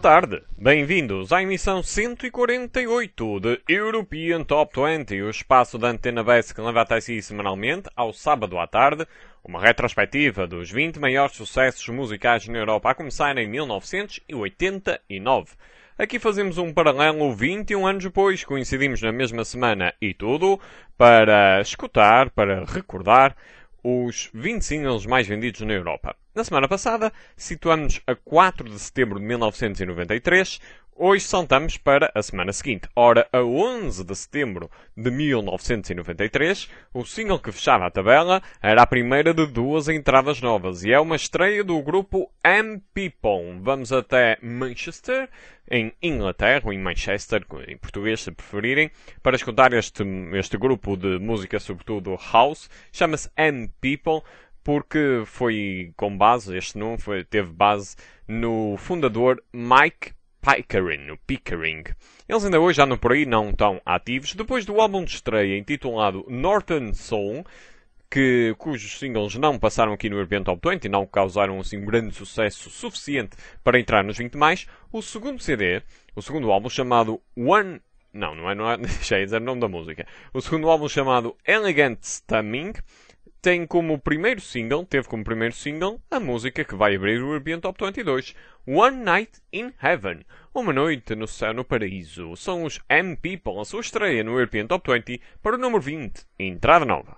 tarde, bem-vindos à emissão 148 de European Top 20, o espaço da Antena Base que leva até si semanalmente, ao sábado à tarde, uma retrospectiva dos 20 maiores sucessos musicais na Europa a começar em 1989. Aqui fazemos um paralelo 21 anos depois, coincidimos na mesma semana e tudo, para escutar, para recordar os 20 singles mais vendidos na Europa. Na semana passada, situamos a 4 de setembro de 1993. Hoje saltamos para a semana seguinte. Ora, a 11 de setembro de 1993, o single que fechava a tabela era a primeira de duas entradas novas e é uma estreia do grupo M-People. Vamos até Manchester, em Inglaterra, ou em Manchester, em português se preferirem, para escutar este grupo de música, sobretudo house. Chama-se M-People porque foi com base, este nome teve base no fundador Mike Pickering. Eles ainda hoje andam por aí, não tão ativos. Depois do álbum de estreia intitulado Northern Soul, cujos singles não passaram aqui no European Top 20 e não causaram assim um grande sucesso suficiente para entrar nos 20 mais, o segundo CD, o segundo álbum chamado One... Não é, deixa eu dizer o nome da música. O segundo álbum chamado Elegant Stamming teve como primeiro single a música que vai abrir o European Top 22, One Night in Heaven, Uma Noite no Céu no Paraíso. São os M-People, a sua estreia no European Top 20 para o número 20, entrada nova.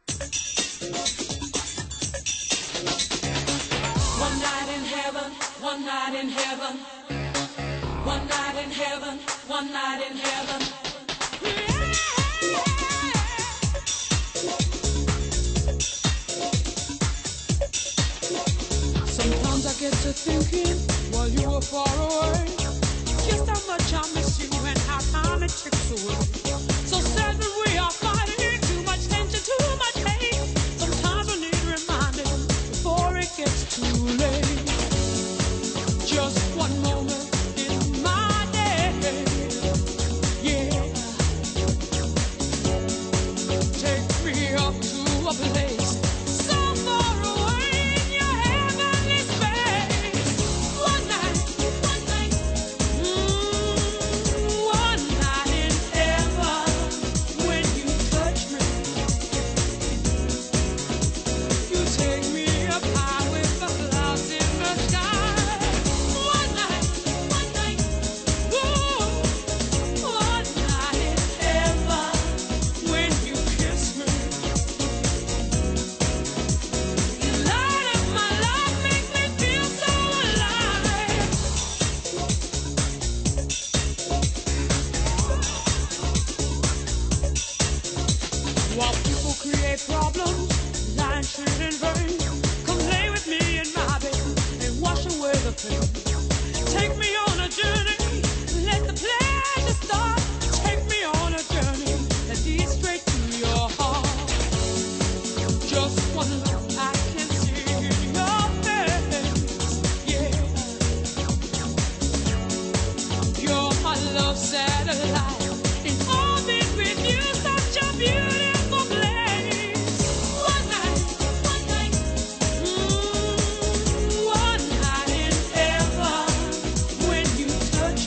One night in heaven, one night in heaven, one night in heaven, one night in heaven. Sometimes I get to thinking while you were far away, just how much I miss you and how time it ticks away. So sad that we are fighting, too much tension, too much hate. Sometimes I need reminding before it gets too late. Just one moment in my day, yeah. Take me up to a place so far away in your heavenly space. One night, one night in heaven. When you touch me, you take me up high with the clouds in the sky. One night, ooh, one night in heaven. When you kiss me, you light up my life, make me feel so alive. While people create problems, lying shit in vain, come lay with me in my bed and wash away the pain. Take me on a journey, let the pleasure start. Take me on a journey that leads straight to your heart. Just one look, I can see your face, yeah. You're my love satellite, in orbit with you, such a beautiful place. One night, one night in heaven. When you touch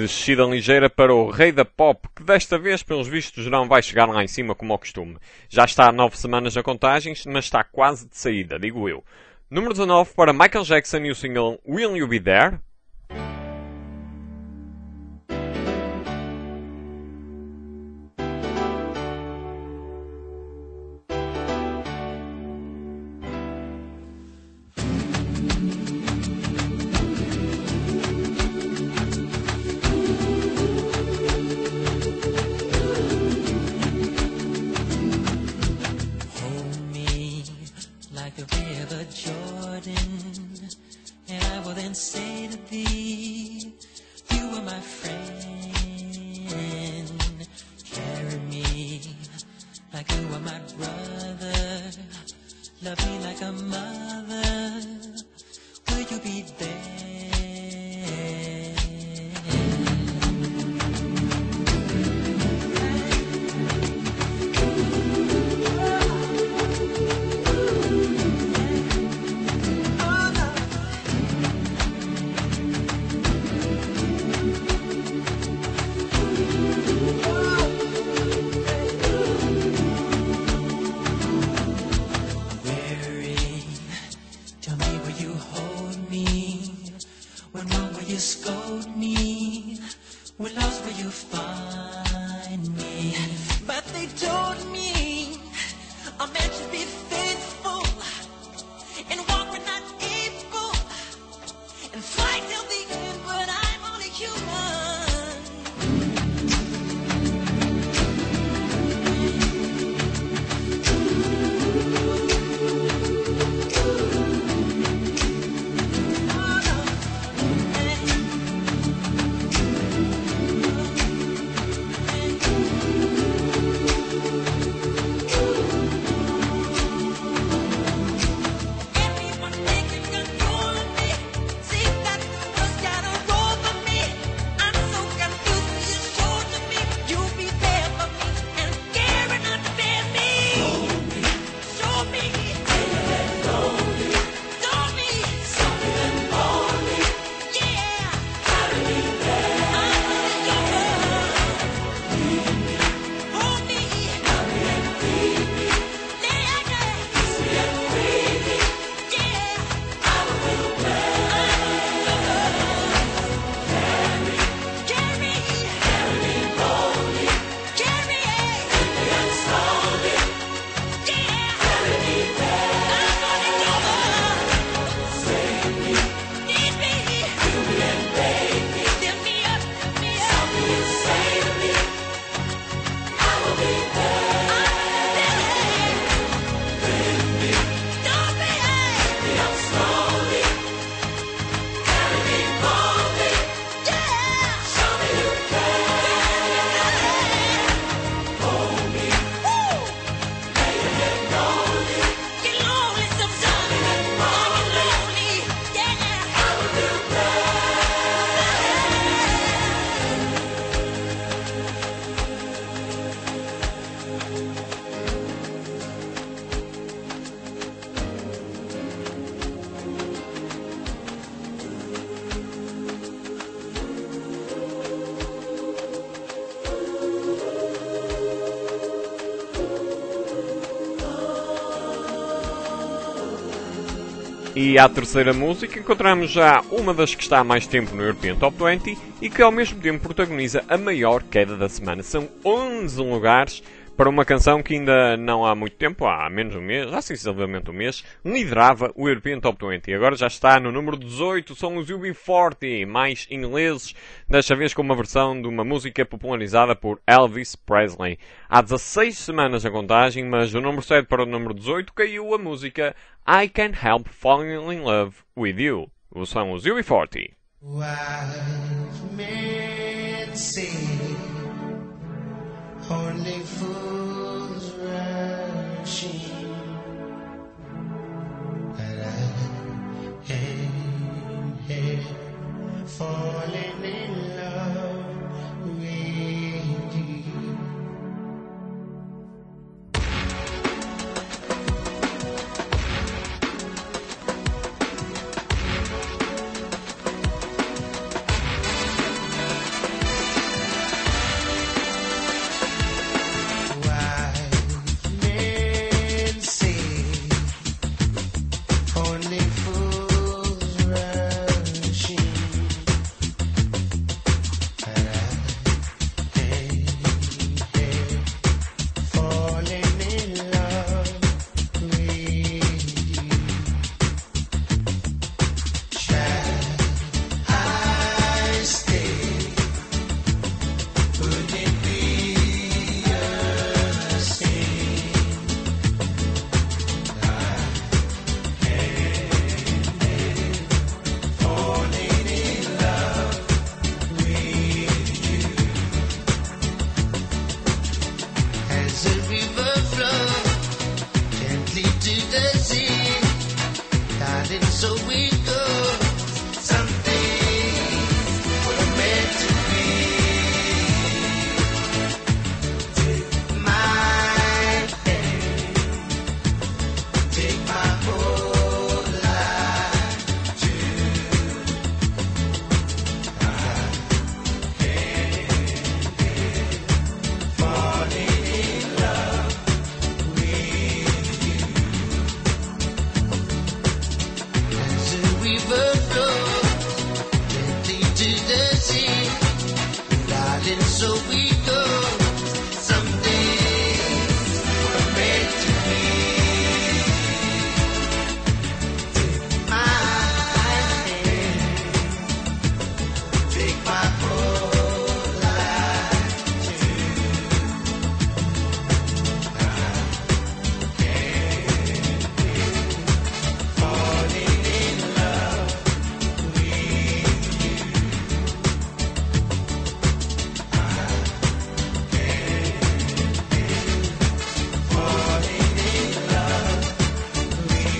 Descida ligeira para o rei da pop, que desta vez, pelos vistos, não vai chegar lá em cima como ao costume. Já está há 9 semanas a contagens, mas está quase de saída, digo eu. Número 19 para Michael Jackson e o single Will You Be There? E à terceira música encontramos já uma das que está há mais tempo no European Top 20 e que ao mesmo tempo protagoniza a maior queda da semana. São 11 lugares para uma canção que ainda não há muito tempo, há menos de um mês, há sensivelmente um mês, liderava o European Top 20. E agora já está no número 18, são os UB40, mais ingleses, desta vez com uma versão de uma música popularizada por Elvis Presley. Há 16 semanas a contagem, mas do número 7 para o número 18 caiu a música I Can't Help Falling in Love With You. São os UB40. Only fools rushing, but I am here falling in love with you. As a river flows gently to the sea, darling, so we go. Some things were meant to be. Take my hand, take my whole life too. Falling in love with you. As a river flows gently to the sea, darling, so we go. Some things were meant to be. Take my hand, take my whole life too. Falling in love with you. Falling in love with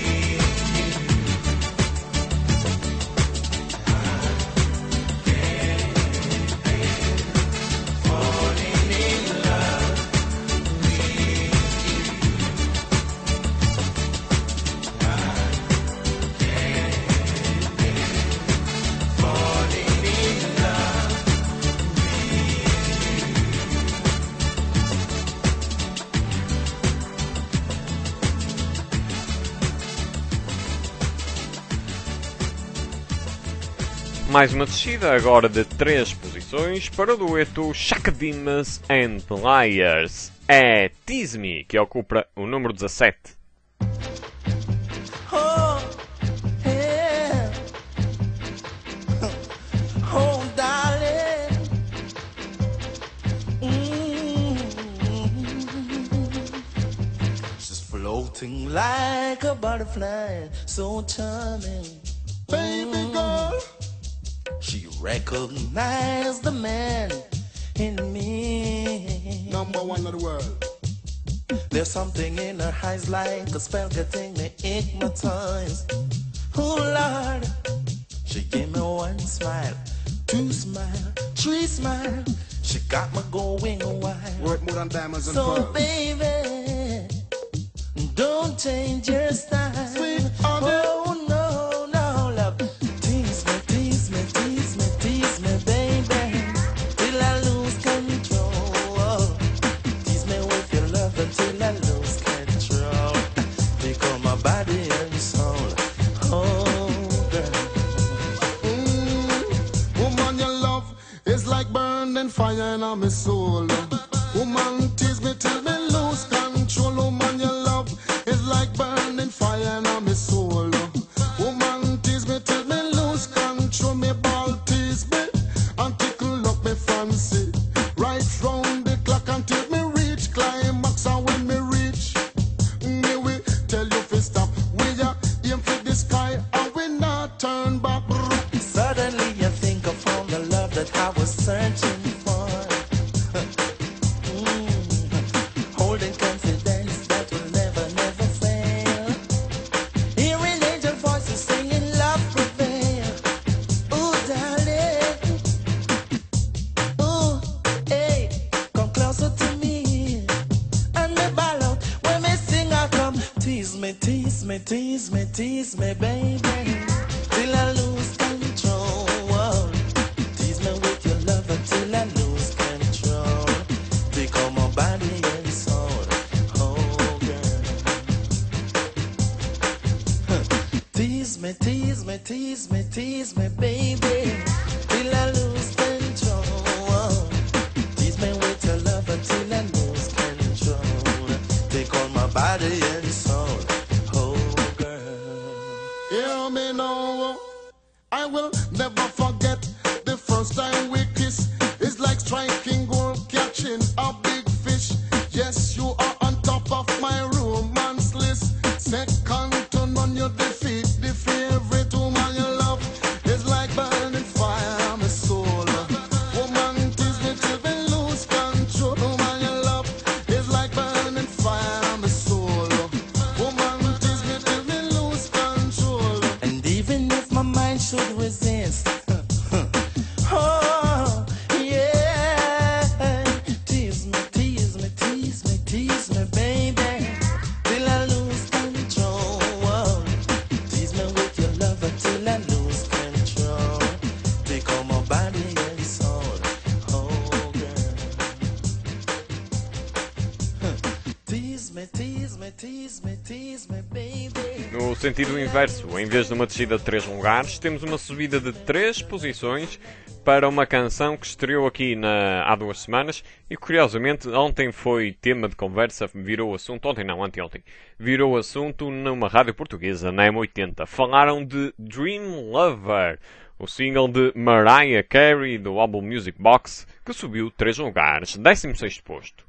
you. Falling in love falling in love. Mais uma descida agora de 3 posições para o dueto Chaka Demus and Pliers. É Tease Me que ocupa o número 17. Oh, yeah. Oh, darling. She's floating like a butterfly, so charming. Baby girl. She recognized the man in me. Number one of the world. There's something in her eyes like a spell getting me hypnotized. Oh Lord, she gave me one smile, two smile, three smile. She got me going wild. Worth more than diamonds and So pearls. baby, don't change your style. Sweet honey. Oh no, no, love. Tease me, tease me, tease me, tease me, baby, till I lose control. Tease me with your love until I lose control. Become my body and soul. Oh, girl. Woman, your love is like burning fire in my soul. Woman, tease me till me lose control. Woman, your love is like burning fire in my soul. Woman, tease me till me lose control. Me ball tease me and tickle up me fancy. Right round the clock until me reach climax. And when me reach, me will tell you to stop. We are aim for the sky and we not turn back. Suddenly I think I found the love that I was searching for. Holding confidence that will never, never fail. Hearing angel voices singing love prevail. Ooh, darling. Ooh, hey, come closer to me. And me ball out when me sing I come. Tease me, tease me, tease me, tease me, baby, till I lose control. Tease me with your love until I lose control. Become my body and soul. Oh, girl. Tease me, tease me, tease me, tease me, baby, till I lose control. Tease me with your love until I lose control. Take on my body and soul. Oh, girl. Hear me now. I will never forget the first time we kiss. It's like striking gold, catching a big fish. Yes, you are on top of my romance list. Second to none, you defeat the favorite woman you love. It's like burning fire, my soul. Woman, tease me till we lose control. Woman you love. It's like burning No sentido inverso, em vez de uma descida de 3 lugares, temos uma subida de 3 posições para uma canção que estreou aqui há 2 semanas e, curiosamente, ontem foi tema de conversa, virou assunto, anteontem, virou assunto numa rádio portuguesa, na M80. Falaram de Dream Lover, o single de Mariah Carey do álbum Music Box, que subiu 3 lugares, 16º posto.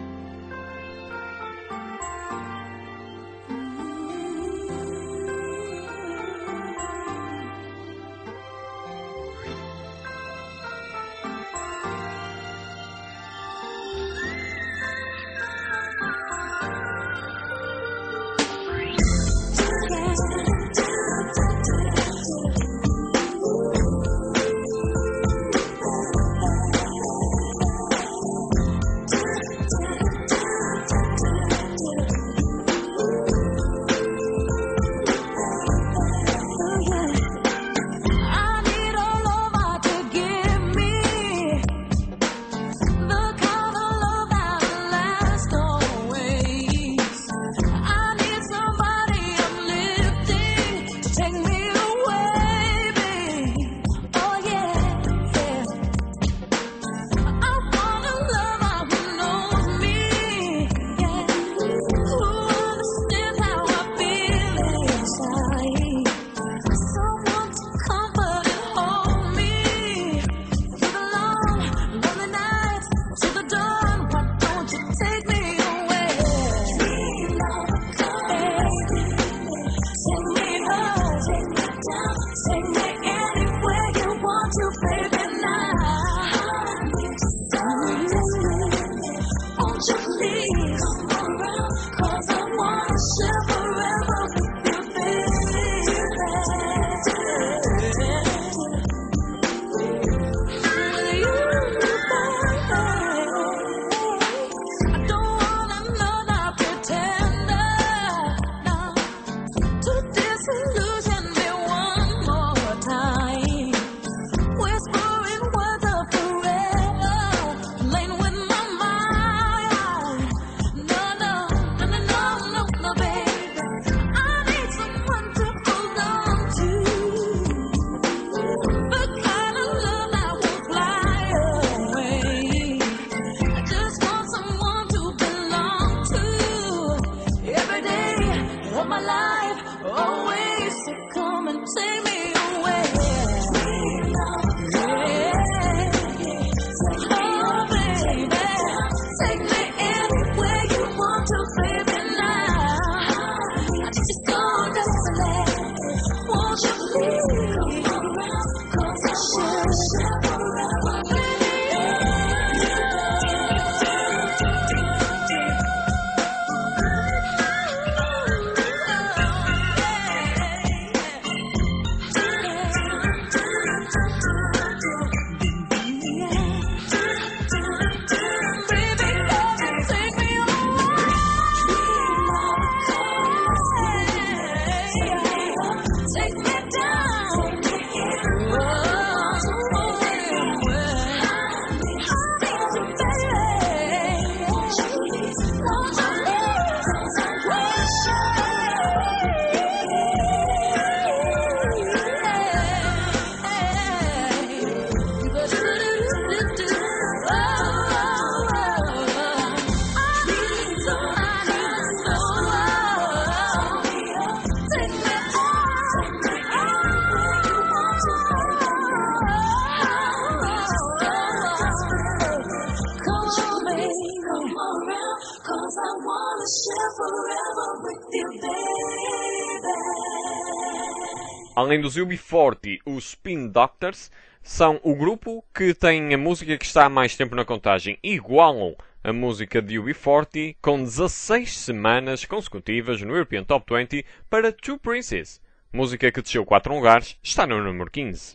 Além dos UB40, os Spin Doctors são o grupo que tem a música que está há mais tempo na contagem. Igualam a música de UB40 com 16 semanas consecutivas no European Top 20 para Two Princes. Música que desceu 4 lugares, está no número 15.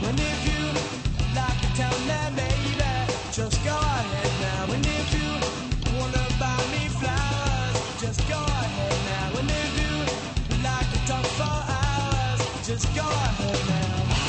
And if you like to tell me, baby, just go ahead now. And if you wanna buy me flowers, just go ahead now. And if you like to talk for hours, just go ahead now.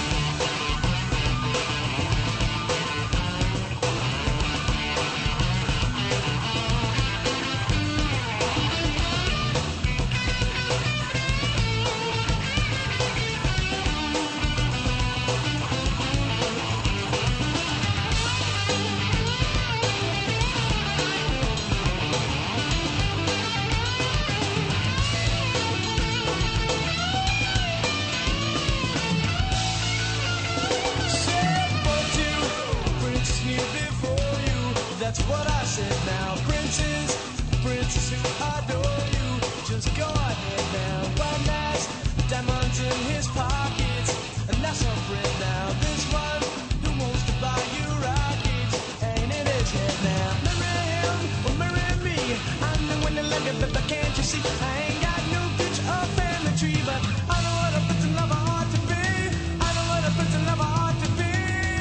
That's what I said now. Princess who adore you, just go ahead now. One has diamonds in his pockets, and that's a friend now. This one who wants to buy you rockets ain't in his head now. Marry him or marry me, I'm the one that love you, but can't you see? I ain't got no bitch or family tree, but I know what a prince and lover ought to be. I know what a prince and lover ought to be.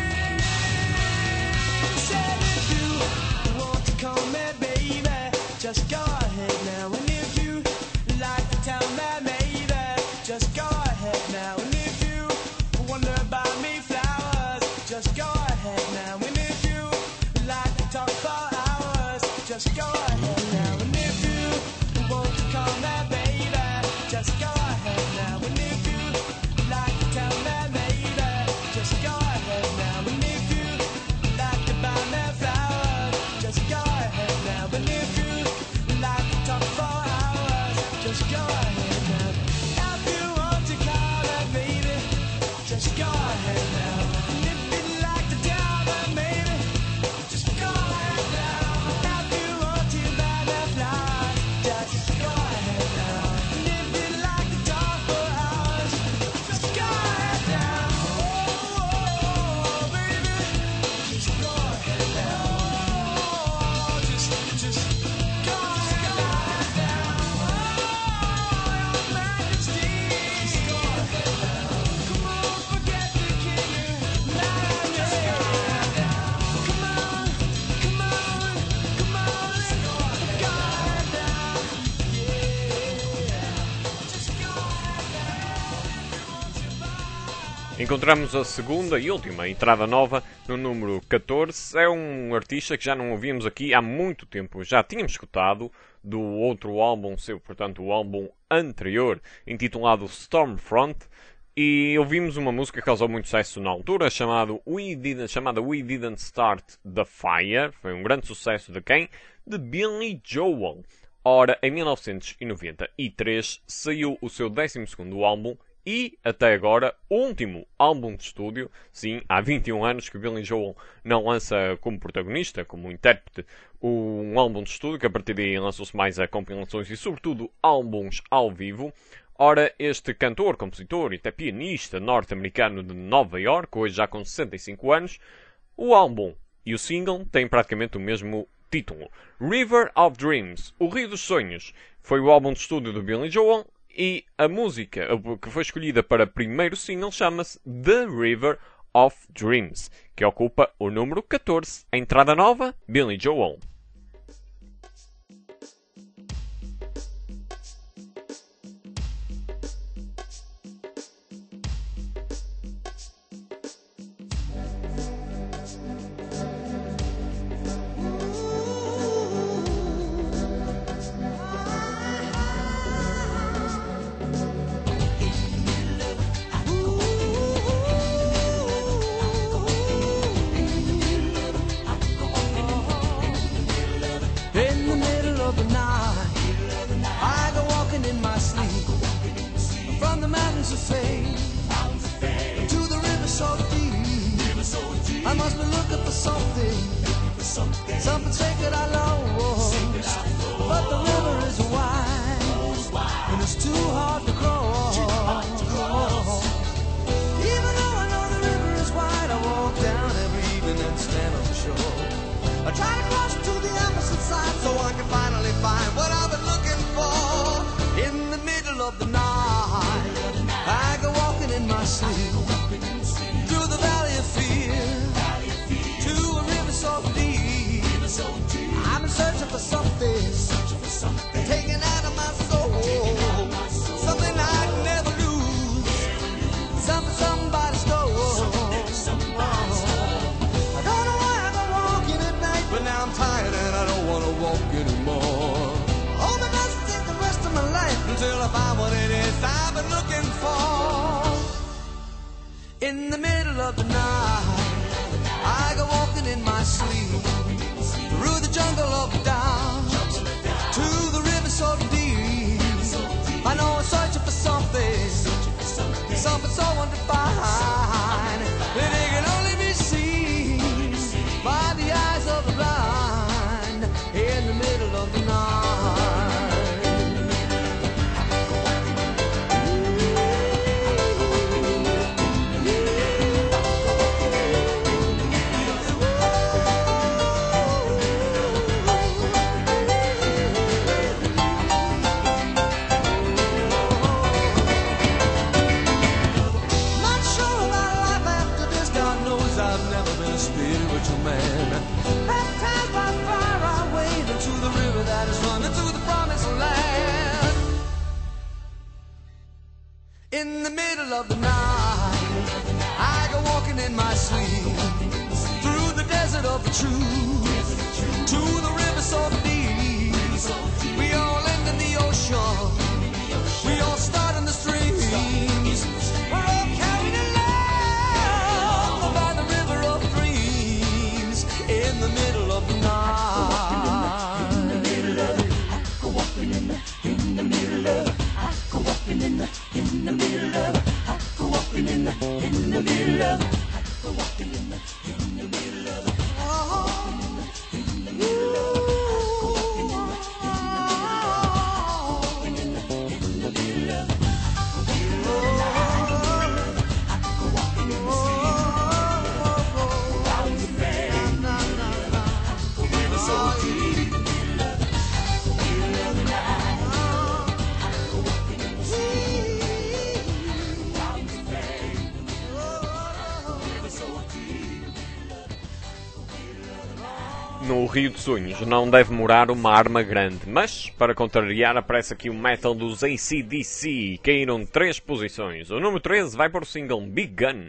Said if you want to call me baby, just go ahead now. And if you like to tell me maybe, just go ahead now. And if you wonder buy me flowers, just go ahead now. And if you like to talk for hours, just go ahead now. And if you want to call me baby, just go ahead now. And if you like to tell me maybe, just go ahead now. And if you like to buy me flowers, just go ahead now. And if you like to talk for hours, just go ahead now. If you want to call me baby, just go ahead now. And if you like to tell me maybe, just go ahead now. If you want to buy me flowers, just go ahead now. And if you like to talk for hours, just go ahead now. Oh, baby, just go ahead now. Oh, just go ahead now. Oh, your Majesty, just go ahead now. Come on, forget the king. Just go ahead now. Come on, come on, come on. Just go ahead now. Yeah, just go ahead now. Won't you buy? Encontramos a segunda e última entrada nova no número 14. É um artista que já não ouvíamos aqui há muito tempo. Já tínhamos escutado do outro álbum seu, portanto o álbum anterior, intitulado Stormfront. E ouvimos uma música que causou muito sucesso na altura, chamada We Didn't Start the Fire. Foi um grande sucesso de quem? De Billy Joel. Ora, em 1993 saiu o seu 12º álbum e, até agora, o último álbum de estúdio. Sim, há 21 anos que Billy Joel não lança como protagonista, como intérprete, um álbum de estúdio, que a partir daí lançou-se mais a compilações e, sobretudo, álbuns ao vivo. Ora, este cantor, compositor e até pianista norte-americano de Nova York, hoje já com 65 anos, o álbum e o single têm praticamente o mesmo título. River of Dreams, O Rio dos Sonhos, foi o álbum de estúdio do Billy Joel e a música que foi escolhida para primeiro single chama-se The River of Dreams, que ocupa o número 14. A entrada nova, Billy Joel. In the middle of the night, I go walking in my sleep, from the mountains of fame to the river so deep. I must be looking for something sacred I lost. But the river is wide, and it's too hard to cross. Even though I know the river is wide, I walk down every evening and stand on the shore. I try to cross to the opposite side so I can finally find what I've been looking for. In the middle of the night, I go walking in my sleep through the valley gonna find what it is I've been looking for. In the middle of the night, I go walking in my sleep through the jungle up and down to the river so deep. I know I'm searching for something, something so undefined that it can only be seen by the eyes of the blind. In the middle of the night. Spiritual man, baptized by fire, I wade into the river that is running to the promised land. In the middle of the night, I go walking in my sleep through the desert of the truth to the river so deep. We all end in the ocean, we all start in the streams. We're all carried along by the river of dreams. In the middle of the night. In the middle of it, I go walking in the middle of it. I go walking in the middle of it. I go walking in the middle of it. I go walking in the middle of it. Oh, in the middle of it. No Rio de Sonhos não deve morar uma arma grande, mas, para contrariar, aparece aqui o metal dos AC/DC. Caíram 3 posições. O número 13 vai para o single Big Gun.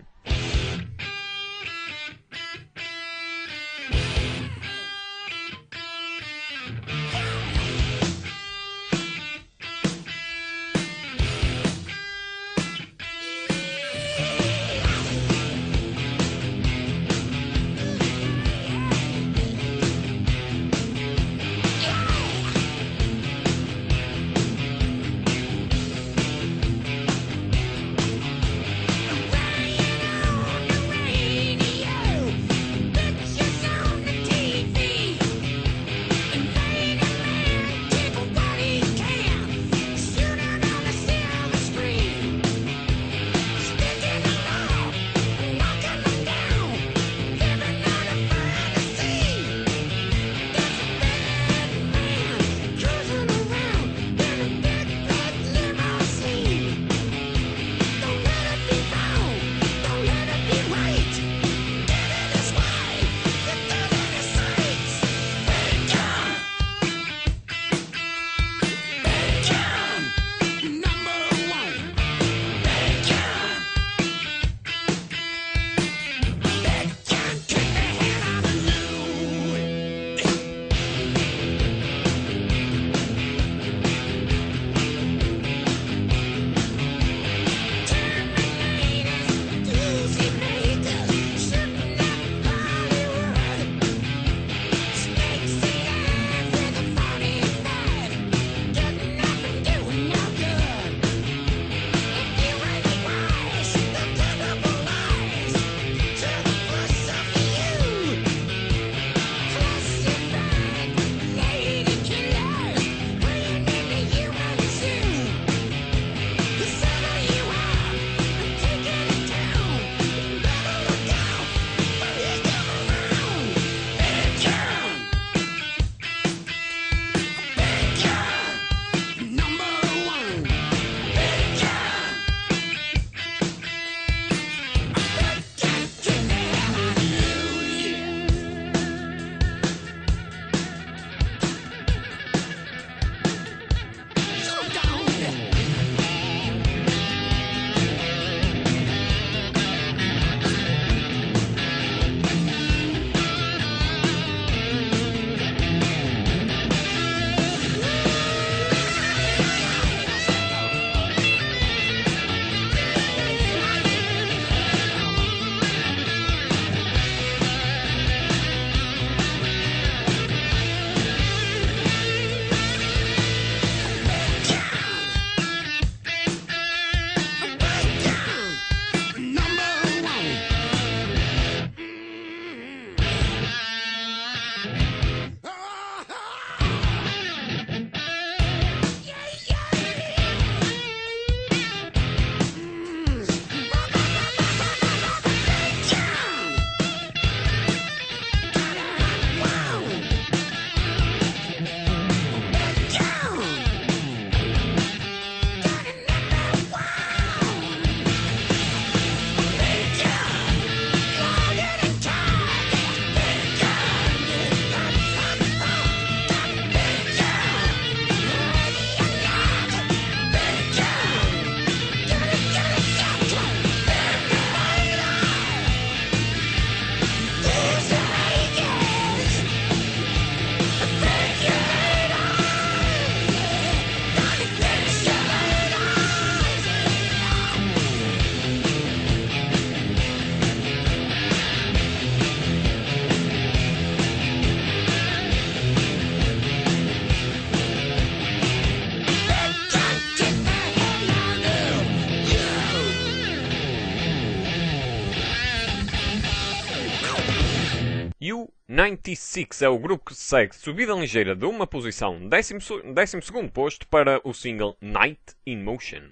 U96 é o grupo que segue subida ligeira de uma posição, 12º posto para o single Night in Motion.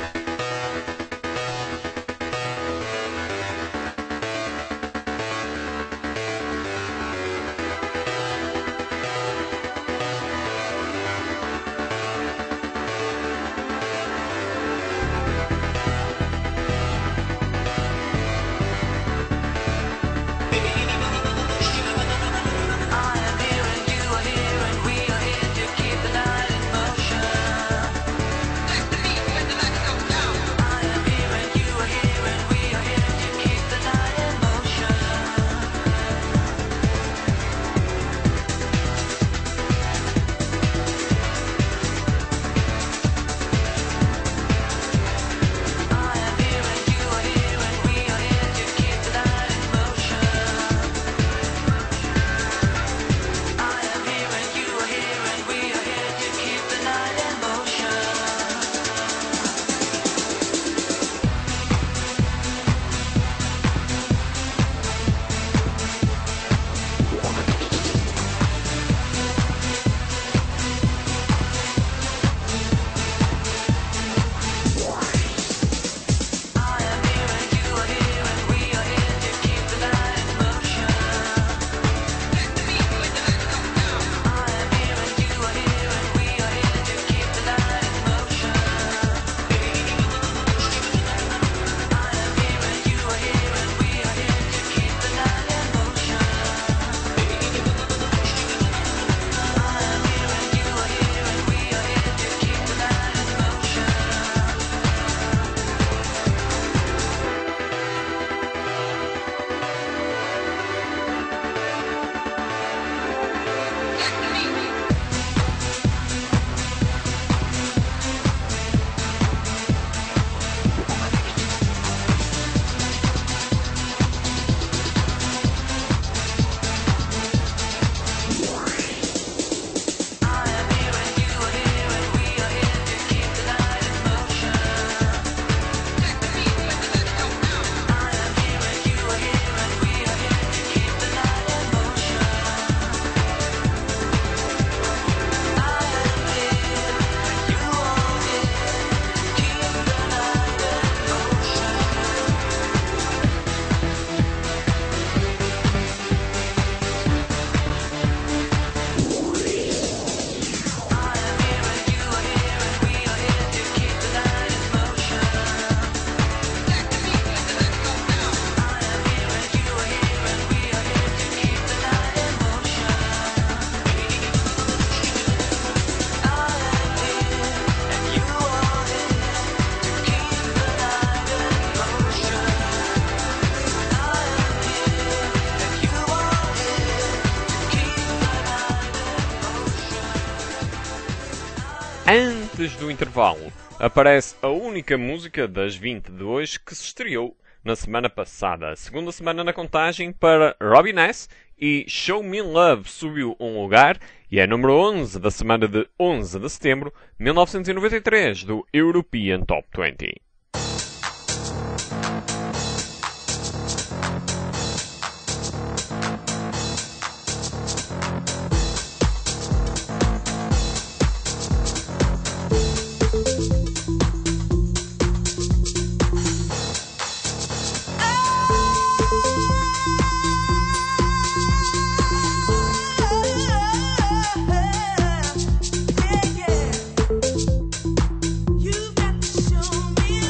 Antes do intervalo, aparece a única música das 20 de hoje que se estreou na semana passada. A segunda semana na contagem para Robin S. e Show Me Love subiu um lugar e é número 11 da semana de 11 de setembro de 1993 do European Top 20. You got to show me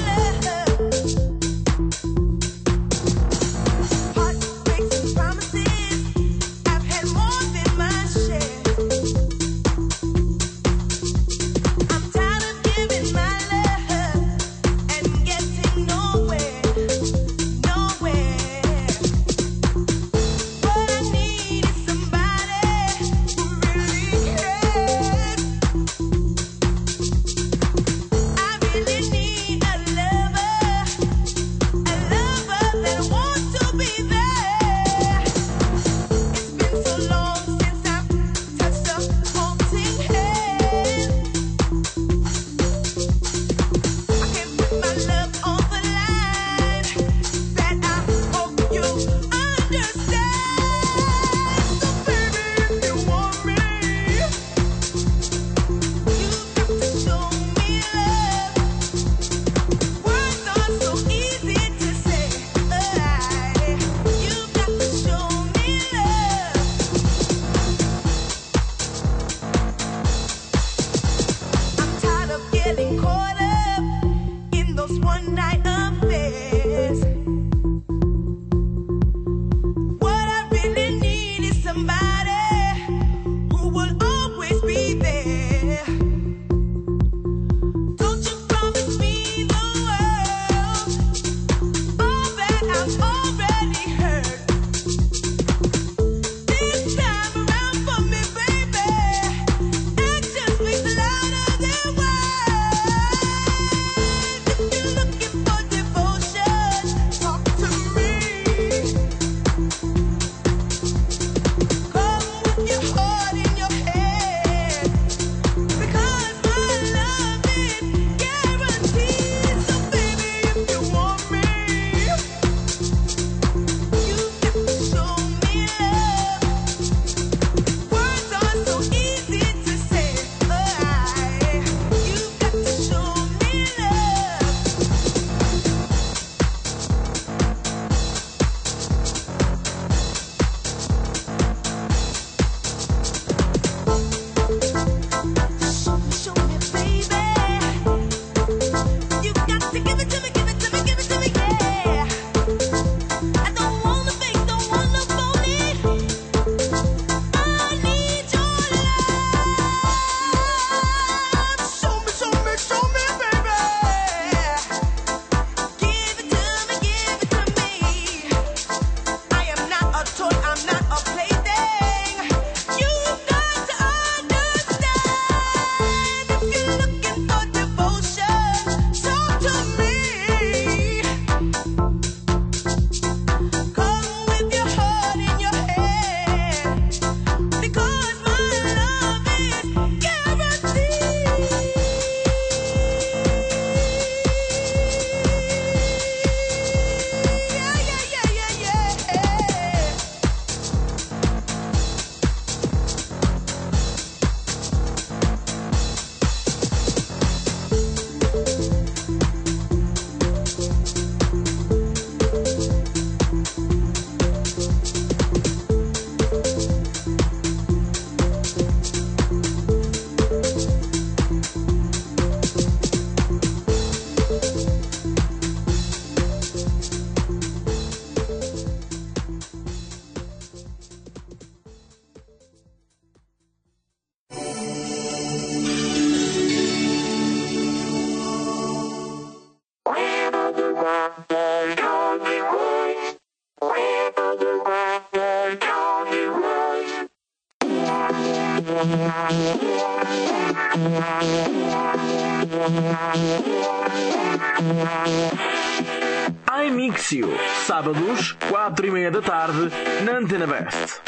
iMixio, sábados, 4:30 da tarde, na Antena Best.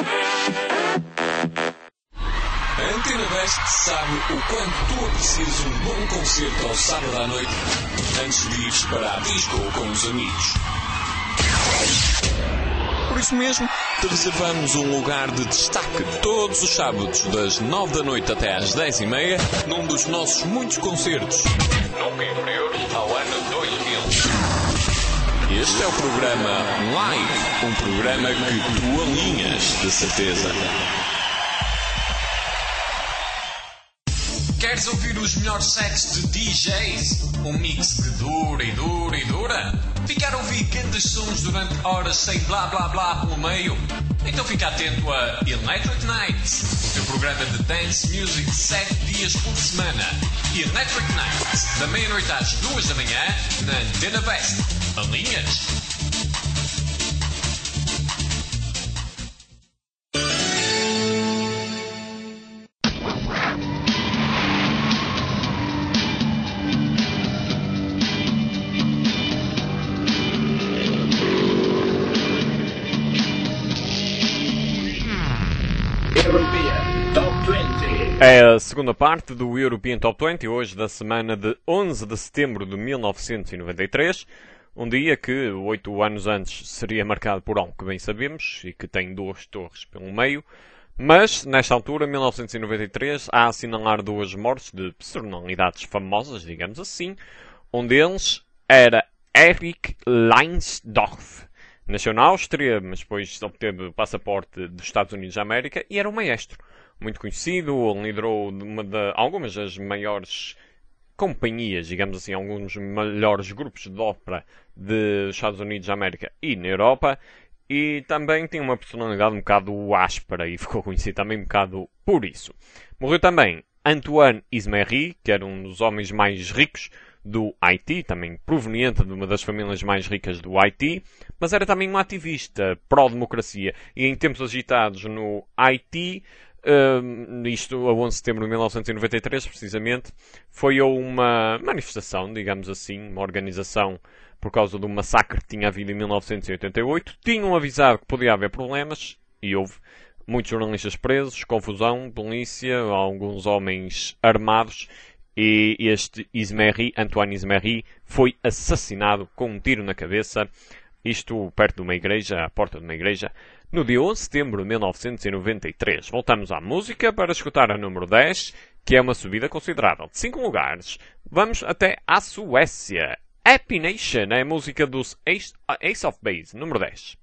A Antena Best sabe o quanto tu aprecias um bom concerto ao sábado à noite antes de ires para a disco com os amigos. Por isso mesmo, te reservamos um lugar de destaque todos os sábados, das 9 da noite até às 10:30, num dos nossos muitos concertos, nunca inferiores ao ano 2000. Este é o programa Live, um programa que tu alinhas, de certeza. Queres ouvir os melhores sets de DJs? Um mix que dura e dura e dura? Ficar a ouvir grandes sons durante horas sem blá blá blá pelo meio? Então fica atento a Electric Nights, o teu programa de dance music 7 dias por semana. Electric Nights, da meia-noite às 2 da manhã, na Antena Best. Alinhas? É a segunda parte do European Top 20, hoje da semana de 11 de setembro de 1993, um dia que 8 anos antes seria marcado por algo que bem sabemos e que tem 2 torres pelo meio, mas nesta altura, 1993, há a assinalar 2 mortes de personalidades famosas, digamos assim. Um deles era Erich Leinsdorf. Nasceu na Áustria, mas depois obteve o passaporte dos Estados Unidos da América e era um maestro muito conhecido, liderou algumas das maiores companhias, digamos assim, alguns dos melhores grupos de ópera dos Estados Unidos da América e na Europa, e também tinha uma personalidade um bocado áspera e ficou conhecido também um bocado por isso. Morreu também Antoine Exupéry, que era um dos homens mais ricos do Haiti, também proveniente de uma das famílias mais ricas do Haiti, mas era também um ativista pró-democracia e em tempos agitados no Haiti, isto a 11 de setembro de 1993 precisamente, foi a uma manifestação, digamos assim, uma organização por causa do massacre que tinha havido em 1988. Tinham avisado que podia haver problemas e houve muitos jornalistas presos, confusão, polícia, alguns homens armados, e este Antoine Exupéry, foi assassinado com um tiro na cabeça, isto perto de uma igreja, à porta de uma igreja, no dia 11 de setembro de 1993. Voltamos à música para escutar a número 10, que é uma subida considerável de 5 lugares. Vamos até à Suécia. Happy Nation é a música dos Ace of Base, número 10.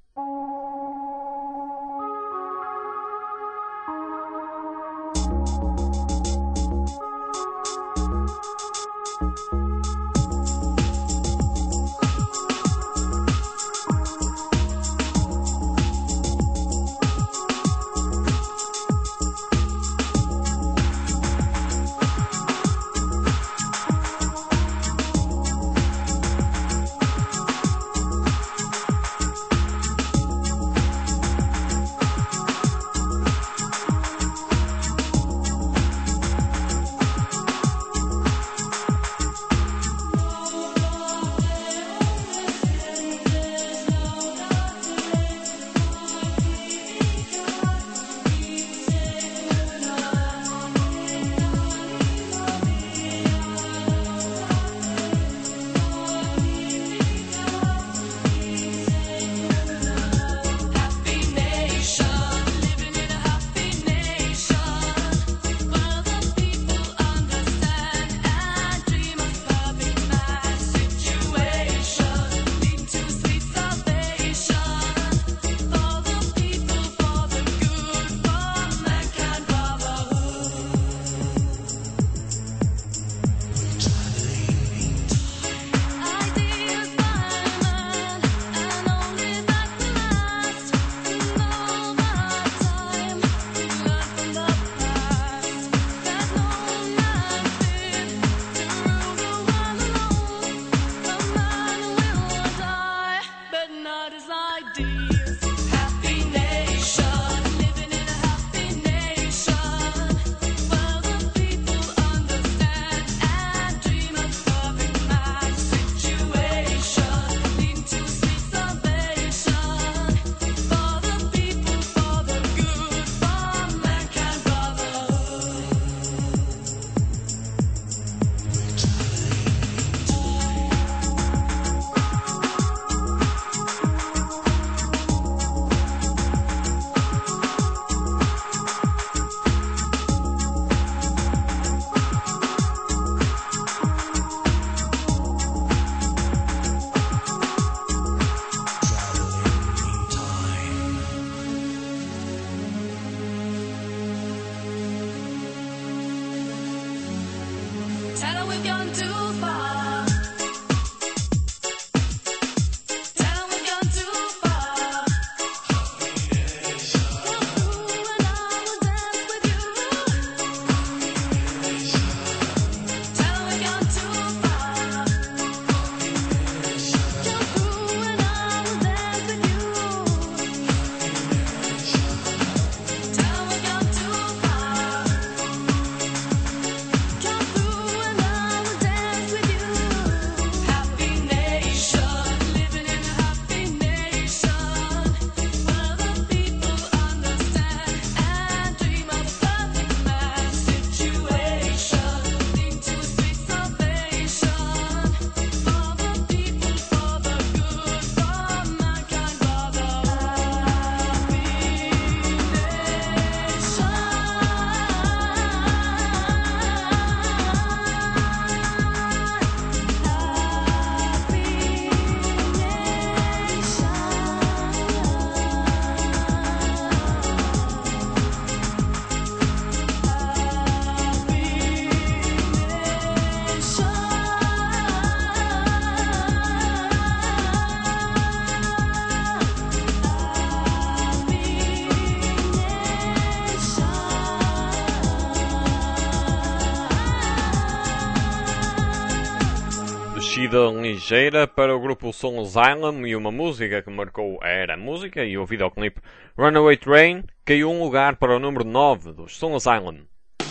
Descida ligeira para o grupo Soul Asylum e uma música que marcou a era música e o videoclipe Runaway Train caiu um lugar para o número 9 dos Soul Asylum.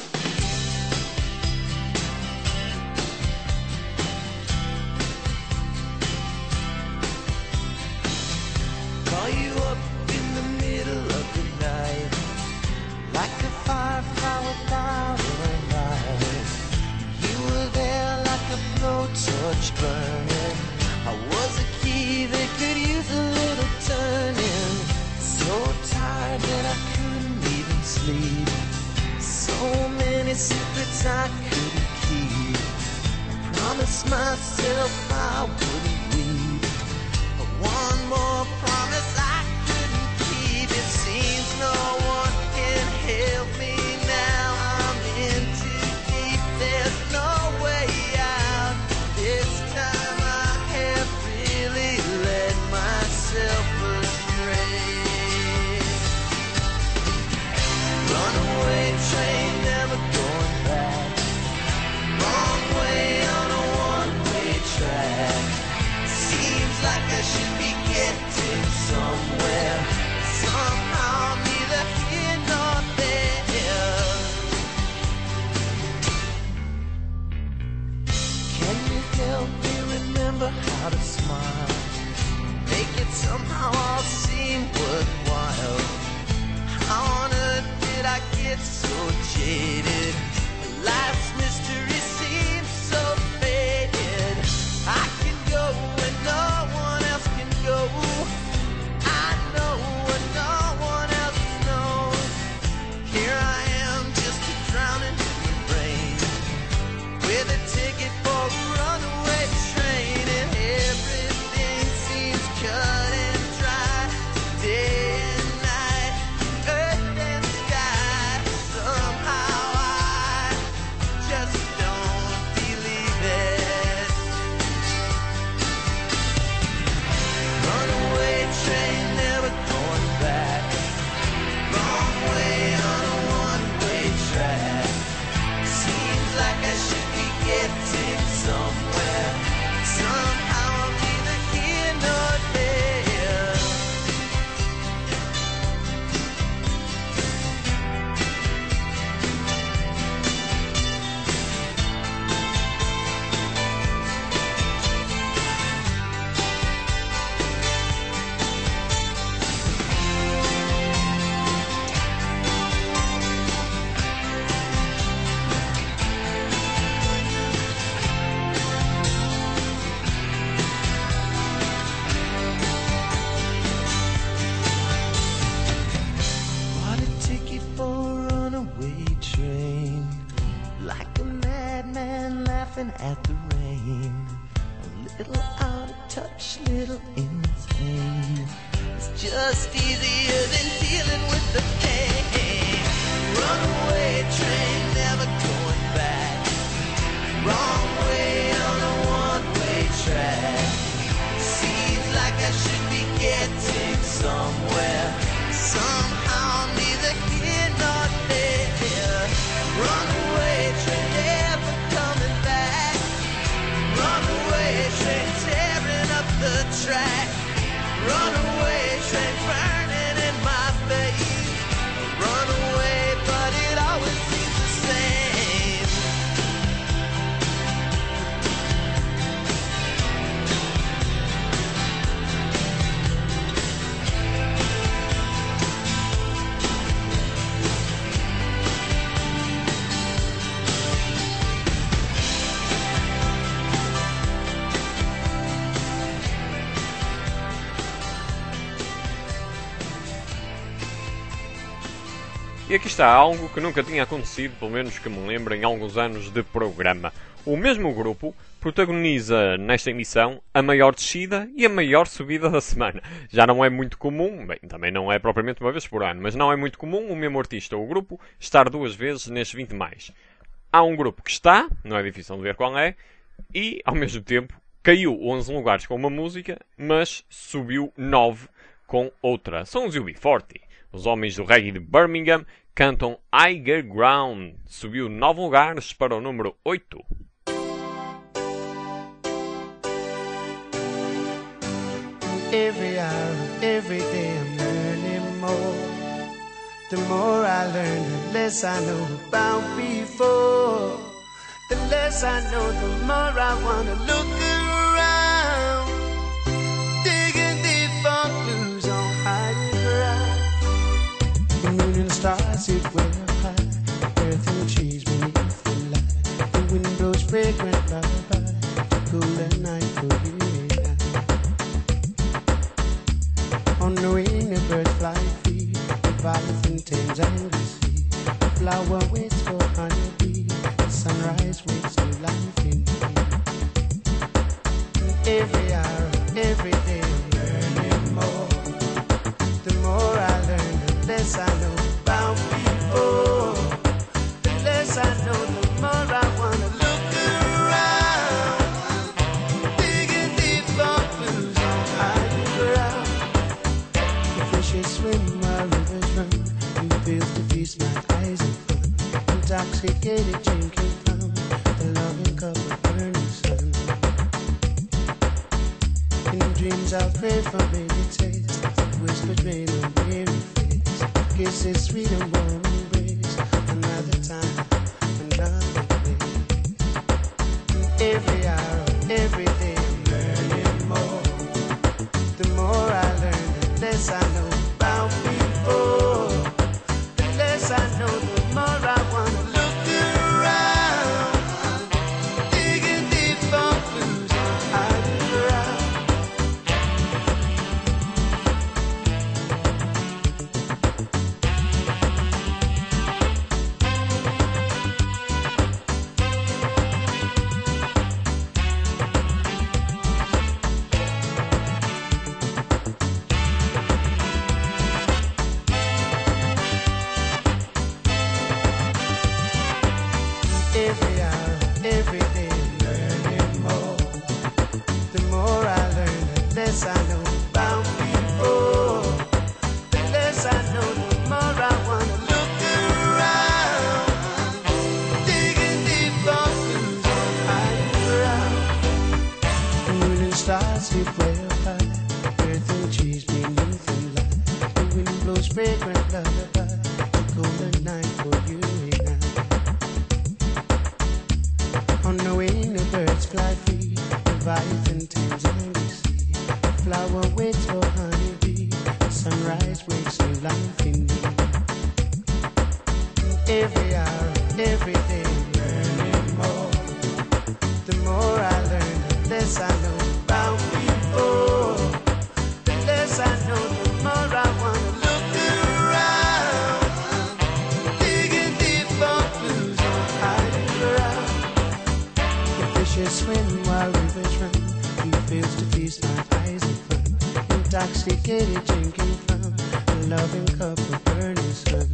Call you up in the middle of the night, like a firefly without a light. You were there like a blowtorch burning. I was a key that could use a little turning. So tired that I couldn't even sleep. So many secrets I couldn't keep. Promised myself I wouldn't weep. One more promise I couldn't keep. It seems no one can help me now. I'm in too deep. There's no way out. This time I have really led myself astray. Runaway train, never going back. Wrong way on a one-way track. Seems like I should be getting somewhere. Somehow I'm neither here nor there. Can you help me remember how to smile? Make it somehow all seem worthwhile. How on earth did I get so jaded? Life's mystery seems so faded. I can go where no one else can go. I know what no one else knows. Here I am, just a drowning in the rain, with a ticket for a runaway train, and everything seems cut and dry. Day and night, earth and sky. Somehow I just don't believe it. Runaway train, never going back. Wrong way on a one-way track. Seems like I should be getting somewhere. Somehow I'm neither here nor there. Bought a ticket for a runaway train, like a madman laughing at the rain. A little out of touch, little insane. It's just easier than dealing with the pain. Runaway train, never going back. Wrong way E aqui está algo que nunca tinha acontecido, pelo menos que me lembro, em alguns anos de programa. O mesmo grupo protagoniza nesta emissão a maior descida e a maior subida da semana. Já não é muito comum, bem, também não é propriamente uma vez por ano, mas não é muito comum o mesmo artista ou o grupo estar 2 vezes nestes 20 mais. Há um grupo que está, não é difícil de ver qual é, e ao mesmo tempo caiu 11 lugares com uma música, mas subiu 9 com outra. São os UB40. Os homens do reggae de Birmingham cantam Higher Ground. Subiu 9 lugares para o número 8. Every hour, every day I'm learning more. The more I learn, the less I know about before. The less I know, the more I wanna look around. Digging deep for clues on higher ground. The moon and the stars sit way up high. Earth and trees beneath the light. The wind blows fragrant lullaby to cool the night for you. On the wing, the birds fly free. The violet and Thames and the sea. The flower waits for honeybee. The sunrise waits to life in me. Every hour, every day, I'm learning more. The more I learn, the less I know about people. The less I know, the more I wanna look around. Digging deep for clues on higher ground. Fishes swim while rivers run. You fields to feast my eyes in fun. Intoxicated drinking from the loving cup of burning sun. In dreams I'll pray for baby taste. Whispered rain on weary face. Kisses sweet and warm embrace. Another time, another place. Every hour, every day I'm learning more. The more I learn, the less I know about people. The less I know, the more I wanna look around. Digging deep for clues on higher ground. Every hour, every day, I'm learning more. The more I learn, the less I know about people. The less I know, the more I wanna look around. Digging deep for clues on higher ground. The moon and stars sleep way up high. Earth and trees beneath the light. The wind blows fragrant lullaby. The golden night for you and I. On the wing, the birds fly free. The violet and Thames and the sea. The flower waits for honeybee. The sunrise wakes to life in me. Every hour, every day, I'm learning more. The more I learn, the less I know about people. The less I know, the more I wanna look around. Digging deep for clues on higher ground. Fishes swim while rivers run. You fields to feast my eyes in fun. Intoxicated drinking from the loving cup of burning sun.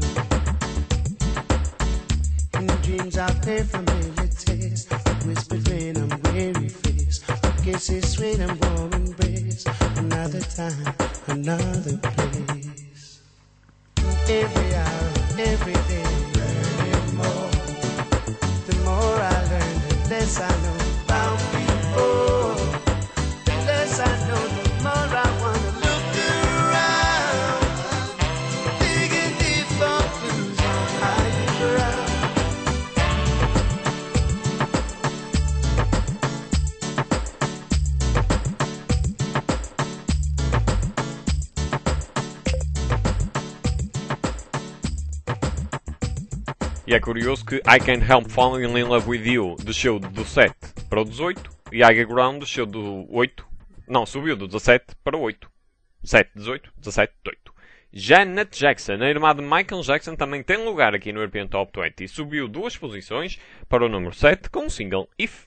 In dreams I pray familiar taste. Whispered rain on weary face. Kisses sweet and warm embrace. Another time, another place. Every hour, every day, I'm learning more. The more I learn, the less I know about people. The less I know, the more I wanna look around. Digging deep for clues on higher ground. E é curioso que I Can't Help Falling in Love With You desceu do 7 para o 18 e Higher Ground desceu do 8, não, subiu do 17 para o 8. 7, 18, 17, 18. Janet Jackson, a irmã de Michael Jackson, também tem lugar aqui no European Top 20 e subiu 2 posições para o número 7 com o single If.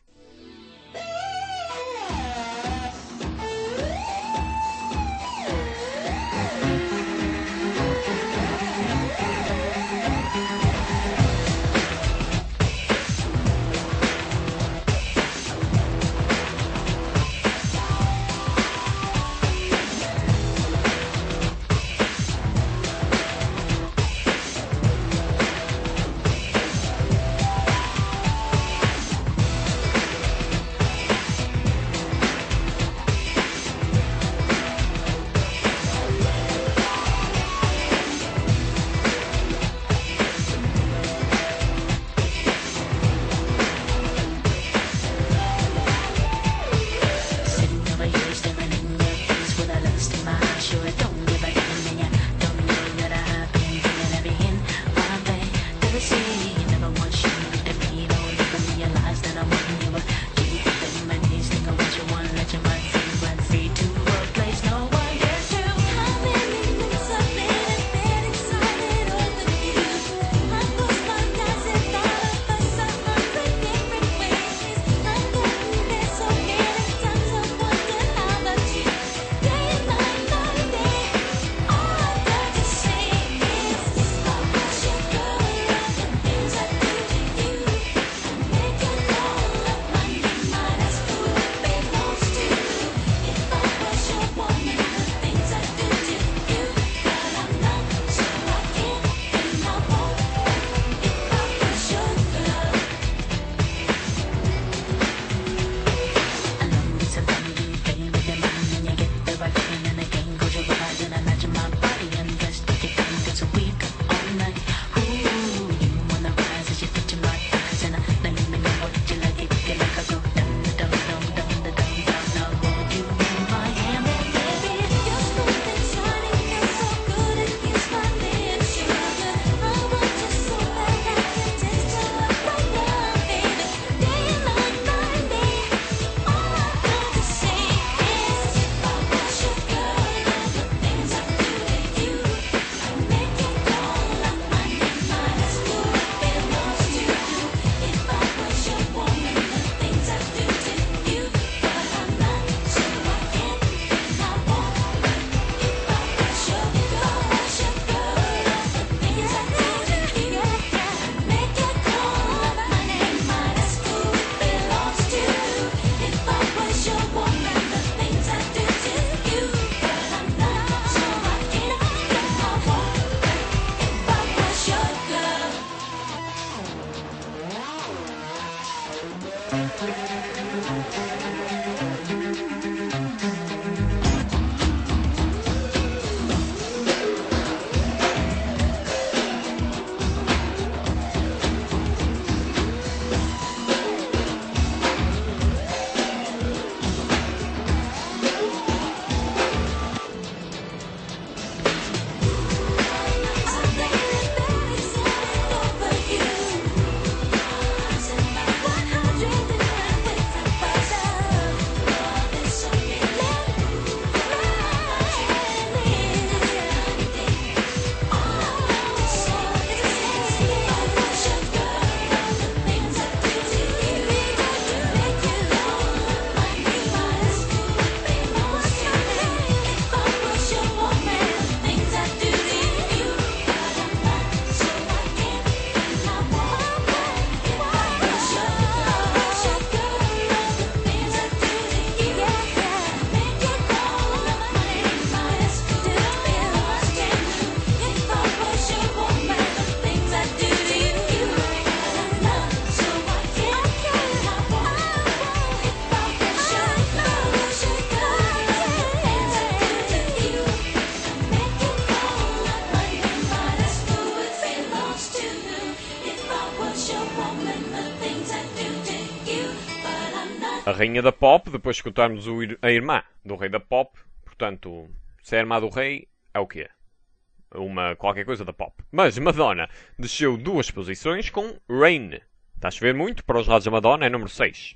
A rainha da pop, depois de escutarmos a irmã do rei da pop, portanto, se é a irmã do rei, é o quê? Qualquer coisa da pop. Mas Madonna desceu 2 posições com Rain. Está a chover muito, para os lados da Madonna é número 6.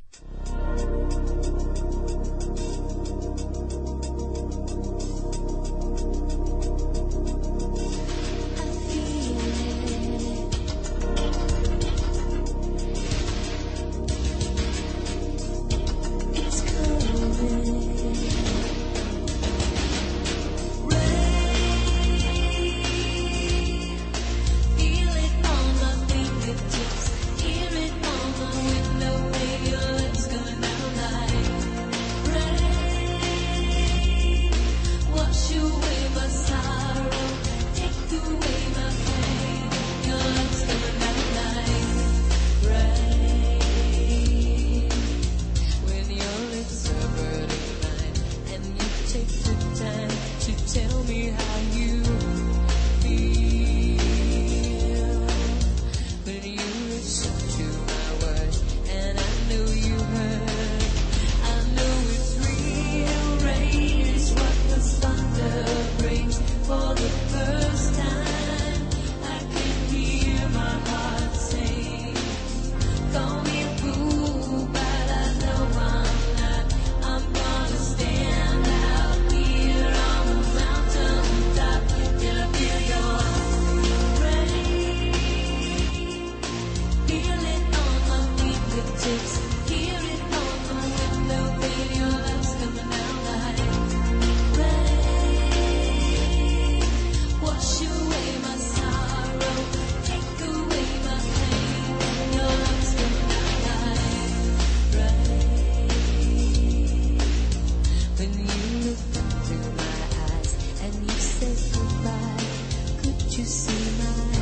you see my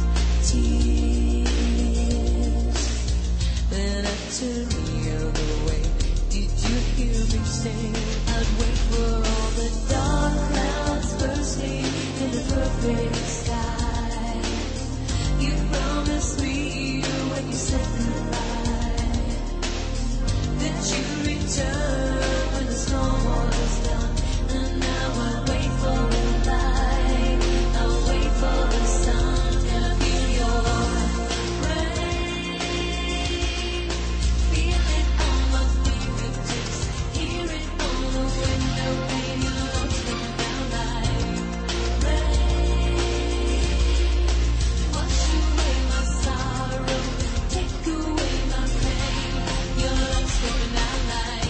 tears? Then I turned the other way. Did you hear me say I'd wait for all the dark clouds bursting in the perfect sky? You promised me when you said goodbye that you'd return when the storm was done. And now I wait for the light, I wait for the sun, and I feel your rain. Feel it on my fingertips, hear it on the window pane. Your love's coming down like rain. Wash away my sorrow, take away my pain. Your love's coming down like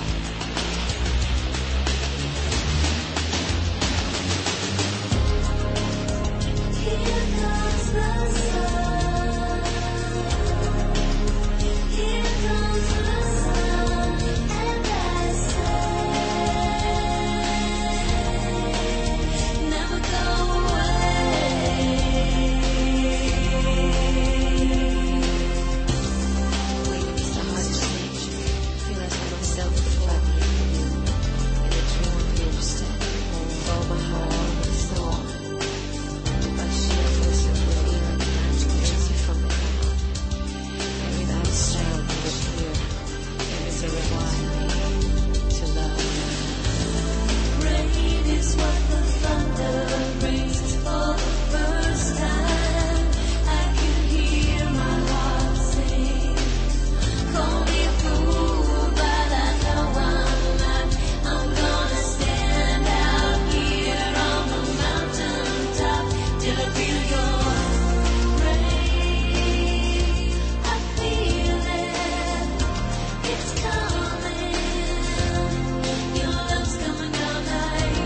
here comes the sun. Here comes the sun, and I say, never go away. Waiting is the hardest stage. Feel like I'm myself before I believe in you. In a dream of your step, all my heart is on. But she feels so ready like a magic music from the ground. And without a sound, you will hear there is a rewinding to love. Rain is what the thunder brings for the first time. I can hear my heart sing. Call me a fool, but I know I'm not. I'm gonna stand out here on the mountaintop till I feel your rain. I feel it, it's coming. Your love's coming down like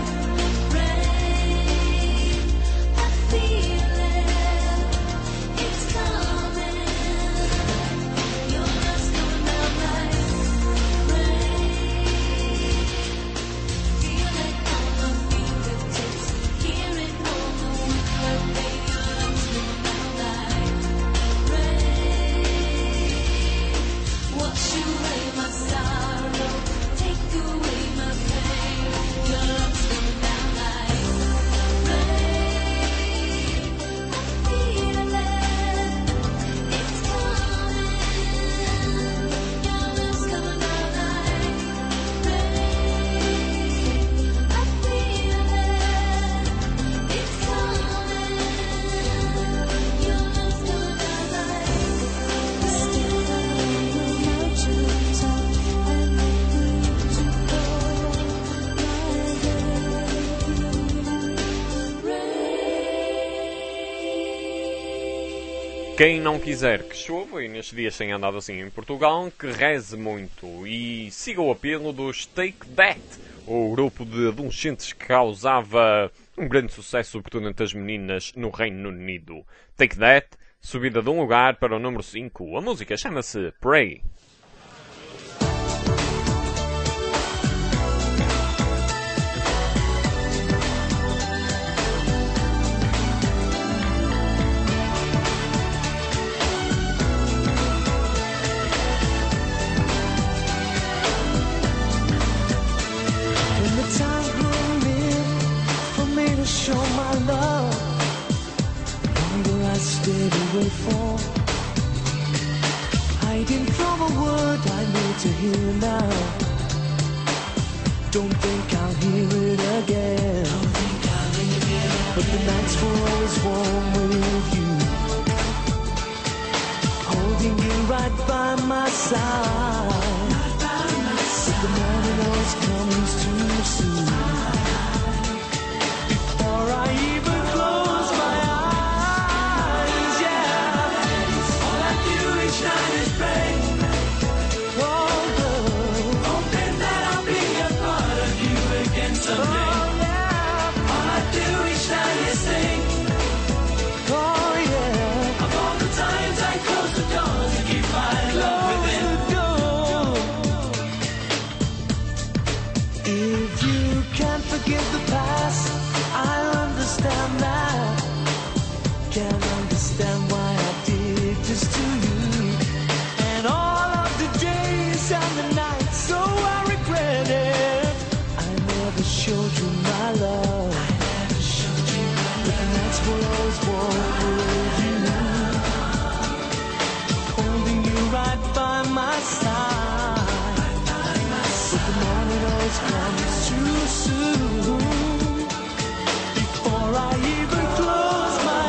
rain. I feel it, it's coming. Your love's coming down like rain. Feel it on my fingertips, hear it on the window pane. Your love's coming down like rain. Wash away my sorrow, take away my pain. Your love's coming down like rain. I feel it, it's coming. Your love's coming down like rain. I feel it, it's coming. Your love's coming down like stand on the mountaintop and make me to go rain. Quem não quiser que chova, e nestes dias tem andado assim em Portugal, que reze muito e siga o apelo dos Take That, o grupo de adolescentes que causava um grande sucesso, sobretudo entre as meninas, no Reino Unido. Take That, subida de um lugar para o número 5. A música chama-se Pray. When the time grew near for me to show my love, longer I stayed away from, hiding from a word I need to hear now. Don't think I'll hear it again. But the nights were always warm with you, holding you right by my side. But the morning always comes too soon. Before I even close my eyes, yeah. All I do each night is pray. Oh, girl, hoping that I'll be a part of you again someday. Oh, yeah. All I do each night is think. Oh, yeah. Of all the times I close the door to keep my love within. If you can't always wanted you, holding you right by my side. But the morning always comes too soon. Before I even close my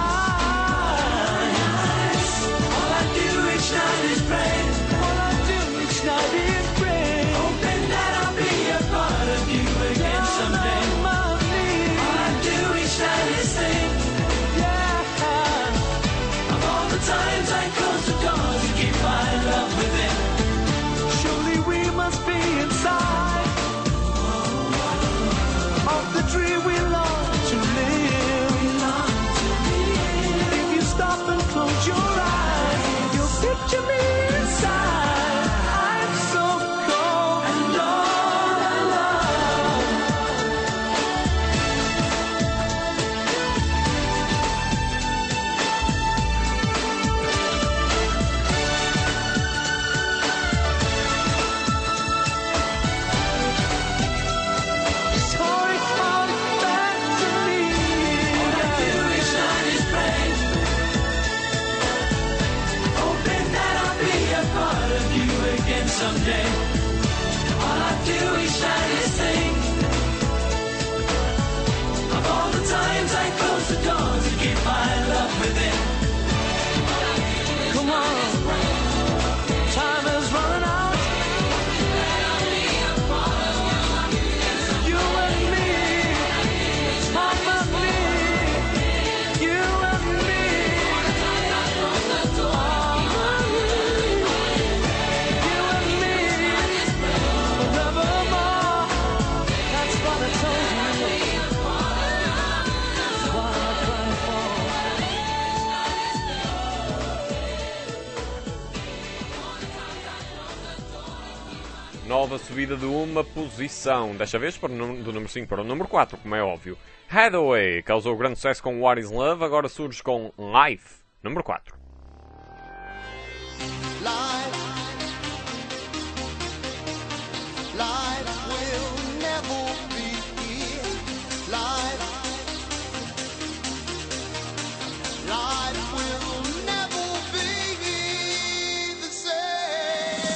eyes, all I do each night is pray. All I do each night is pray, hoping that I'll be a part of you again someday. All I do each night is sing, yeah, of all the times I close the doors to keep my love within. Surely we must be inside of the dream we long to live. If you stop and close your eyes, you'll picture me inside. I'm so cold and all alone. So it's all back to me. All I do each night is pray, hoping that I'll be a part of you again someday. All I do each night is sing of all the times I close the doors to keep my love within. Come on, time is running out. You and me, harmony. You and me, harmony. You and me, forevermore. That's what I told you. What I cried for. Nova subida de uma posição, desta vez do número 5 para o número 4, como é óbvio. Hathaway causou grande sucesso com What Is Love, agora surge com Life, número 4. Life will never be life. Life will never be the same.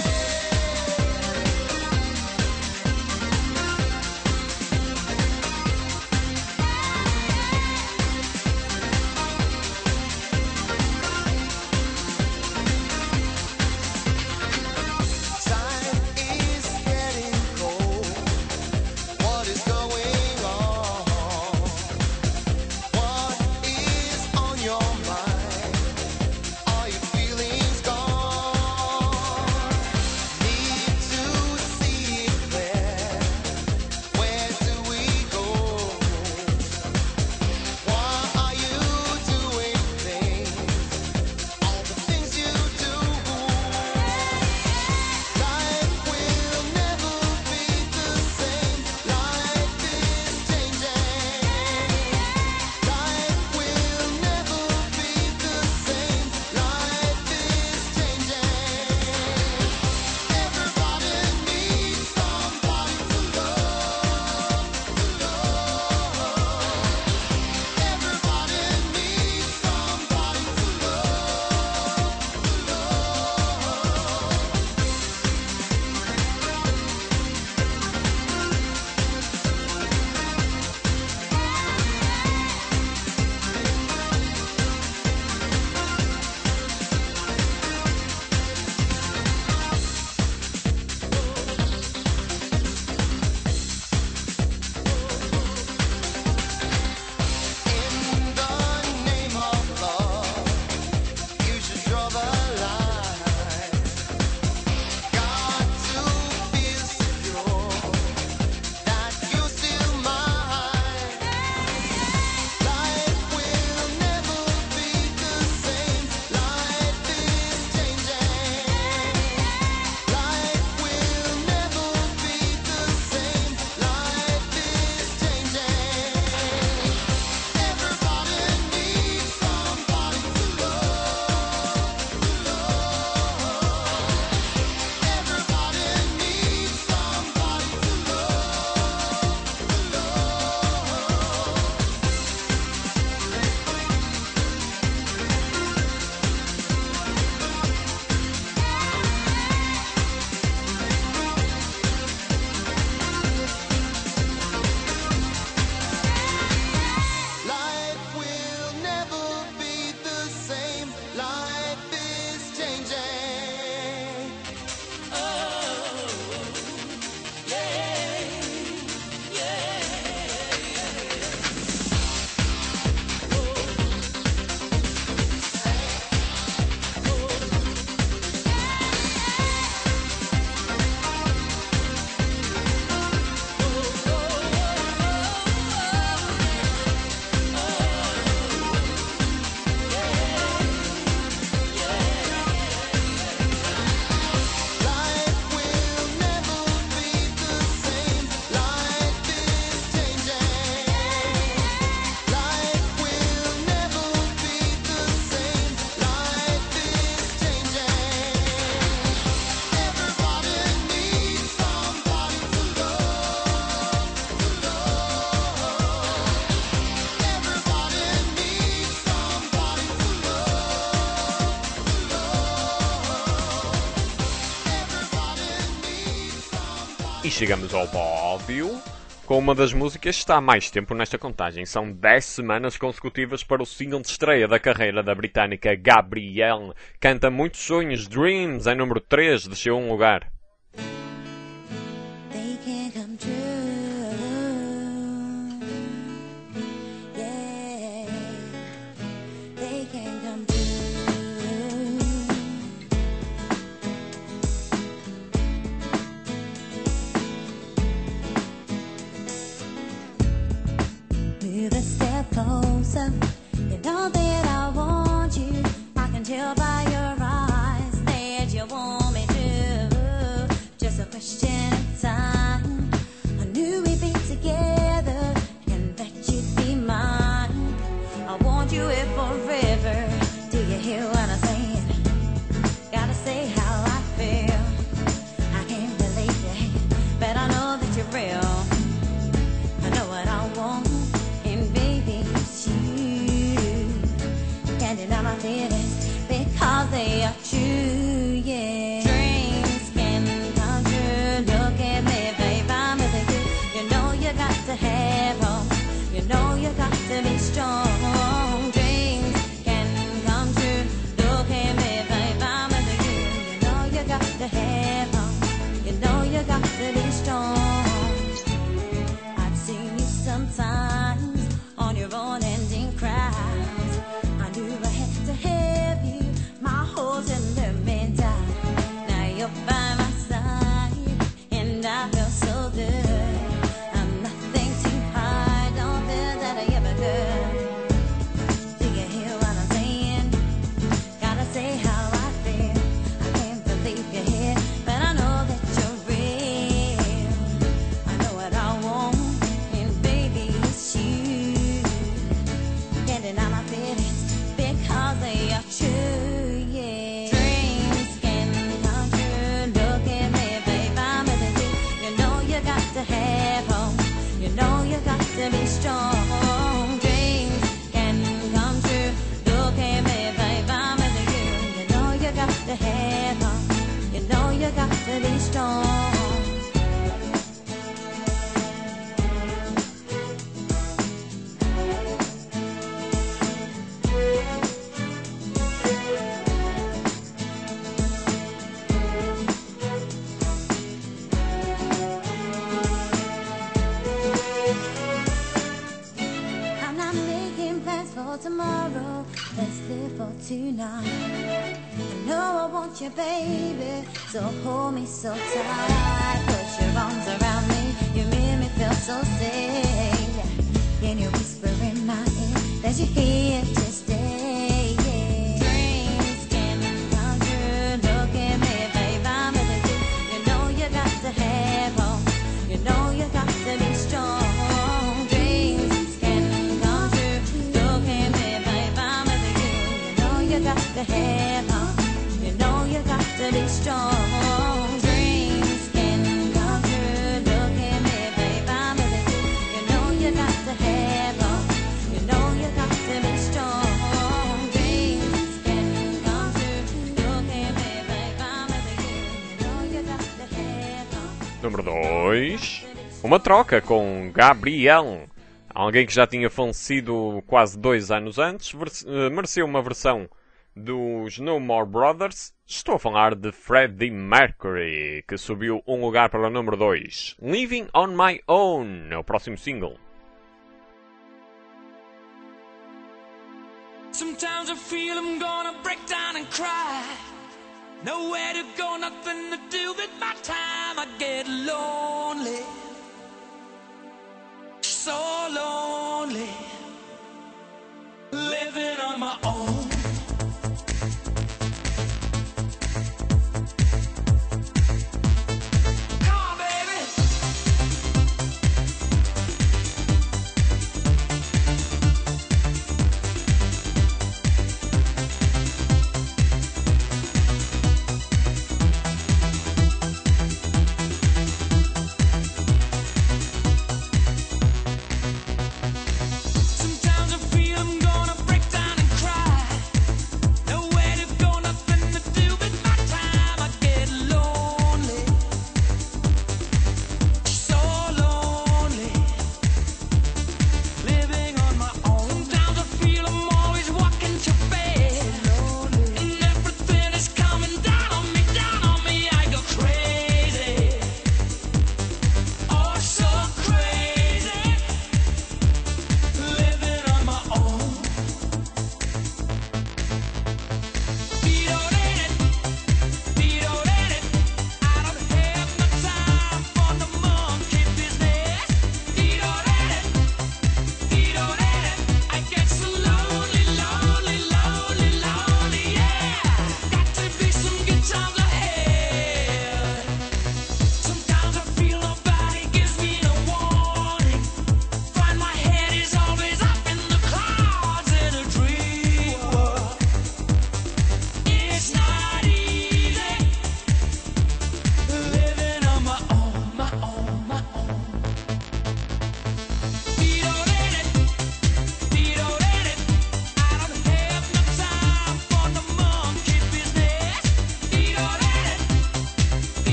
chegamos ao pódio com uma das músicas que está há mais tempo nesta contagem. São 10 semanas consecutivas para o single de estreia da carreira da britânica Gabrielle. Canta Muitos Sonhos, Dreams, em número 3, desceu um lugar. They can't come true. Yeah, they can't come true. Move a step closer. You know that I want you. I can tell by your eyes that you want me to. Just a question of time. I knew we'd be together and that you'd be mine. I want you here forever. Do you hear what I'm saying? Gotta say how I feel. I can't believe it, but I know that you're real. I know what I want, and baby, it's you. Can't deny my feelings because they are true, yeah. Dreams can come true. Look at me, babe, I'm with you. You know you got to have hope. You know you got to be strong. Dreams can come true. Look at me, babe, I'm with you. You know you got to have hope. You know you got to be strong. I've seen you sometimes on your own ending cries. I knew I had to have you, my whole tender meantime. Now you're by my side, and I feel so good. I'm nothing to hide, don't feel that I ever could. Do you hear what I'm saying? Gotta say how I feel. I can't believe you're here, but I know that you're real. I know what I want, and baby, it's you. Can't deny my feelings because they are true, yeah. Dreams can come true. Look at me, babe, I'm with you. You know you got to have hope. You know you got to be strong. Dreams can come true. Look at me, babe, I'm with you. You know you got to have hope. You know you got to be strong. I'm not making plans for tomorrow. Let's live for tonight. I know I want you, baby. So hold me so tight. Put your arms around me. You make me feel so safe. Can you whisper in my ear that you're here to stay? Yeah. Dreams can come true. Look at me, babe, I'm with you. You know you got to have hope. You know you got to be strong. Dreams can come true. Look at me, babe, I'm with you. You know you got to have hope. You know you got to be strong. Dreams can come true. Look at me, babe, I'm with you. You know you got to have hope. You know you got to be strong. Dreams can come true. Look at me, babe, I'm with you. You know you got to have hope. Número 2. Uma troca com Gabrielle. Alguém que já tinha falecido quase 2 anos antes, mereceu uma versão dos No More Brothers. Estou a falar de Freddie Mercury, que subiu um lugar para o número 2. Living on My Own é o próximo single. Sometimes I feel I'm gonna break down and cry. Nowhere to go, nothing to do with my time. I get lonely, so lonely, living on my own. Come on, baby.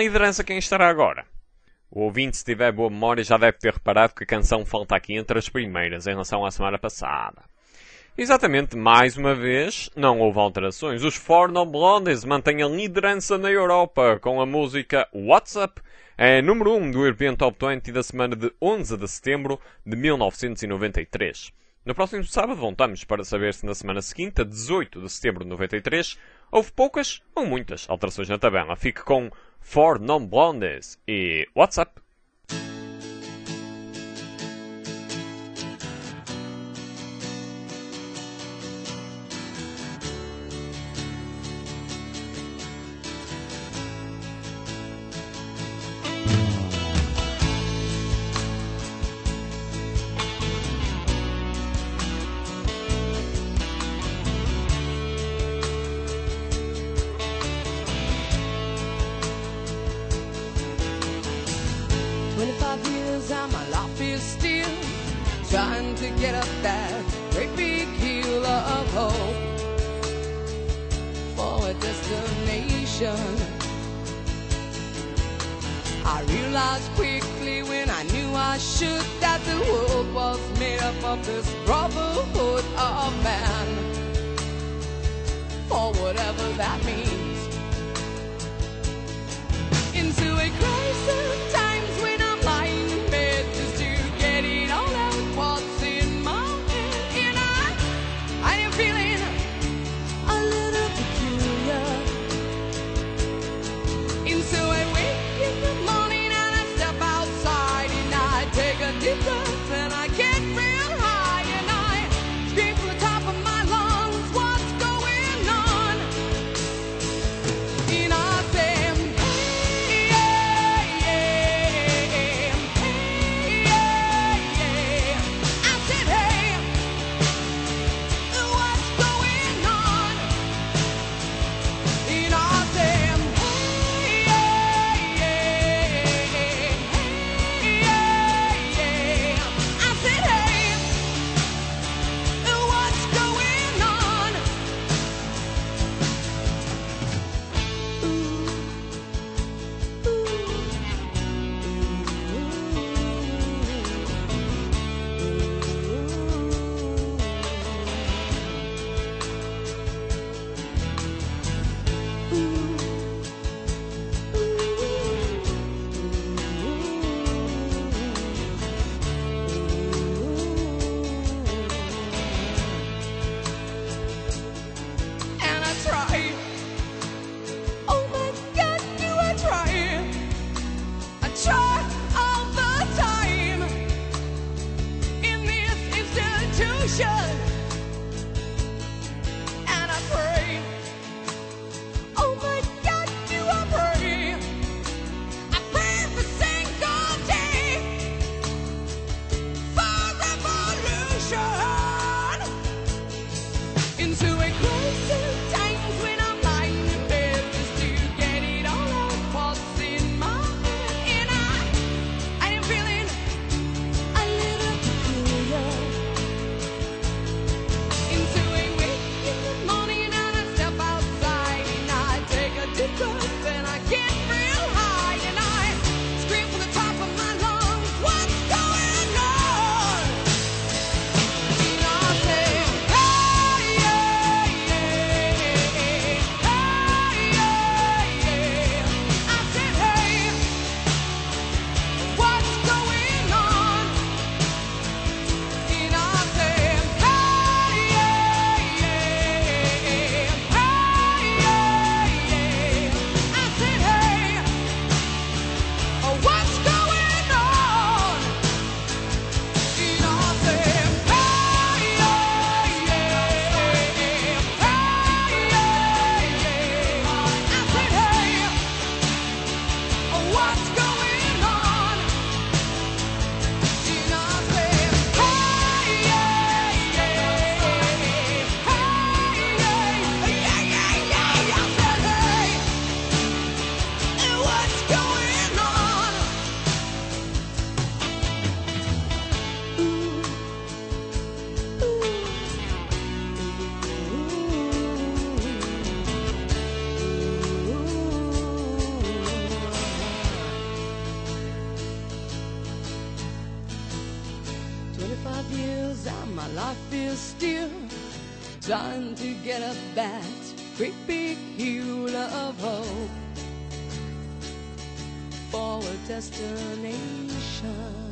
liderança quem estará agora? O ouvinte, se tiver boa memória, já deve ter reparado que a canção falta aqui entre as primeiras em relação à semana passada. Exatamente, mais uma vez, não houve alterações. Os Four Non Blondes mantêm a liderança na Europa com a música What's Up, é número 1 do European Top 20 da semana de 11 de setembro de 1993. No próximo sábado voltamos para saber se na semana seguinte, a 18 de setembro de 93, houve poucas ou muitas alterações na tabela. Fique com Four Non Blondes e What's Up? Trying to get up that great big hill of hope for a destination. I realized quickly when I knew I should that the world was made up of this brotherhood of man, for whatever that means. Into a crisis times when I'm lying in bed just to get it all out. What's in my head, and I am feeling a little peculiar. And so I wake in the morning and I step outside and I take a deep breath and I get real high and I scream from the top of my lungs, what's going on? And I say, hey, yeah, yeah, hey, yeah, yeah. I said, hey, what's going on? And I said, hey, yeah, yeah, hey, yeah, yeah. I said, hey, what's going on? And I try. Oh my God, do I try? I try all the time in this institution. And I pray. Oh my God, do I pray? I pray every single day for revolution. Into a crisis times when I'm lying in bed just to get it all out what's in my head, and I am feeling a little peculiar. Into a wake in the morning and I step outside and I take a deep breath and I get real high and I scream from the top of my lungs, what's going on? And I say, hey, yeah, yeah, hey, yeah, yeah. I said, hey, what's going on? And I said, hey, yeah, yeah, hey, yeah, yeah. I said, hey, what's going on? And I said, hey, yeah, yeah, hey, yeah, yeah. I said, hey, what's going on? And I said, hey, yeah, yeah, hey, yeah, yeah, yeah. I said, hey, what's going on? years and my life is still trying to get up that great big hill of hope for a destination.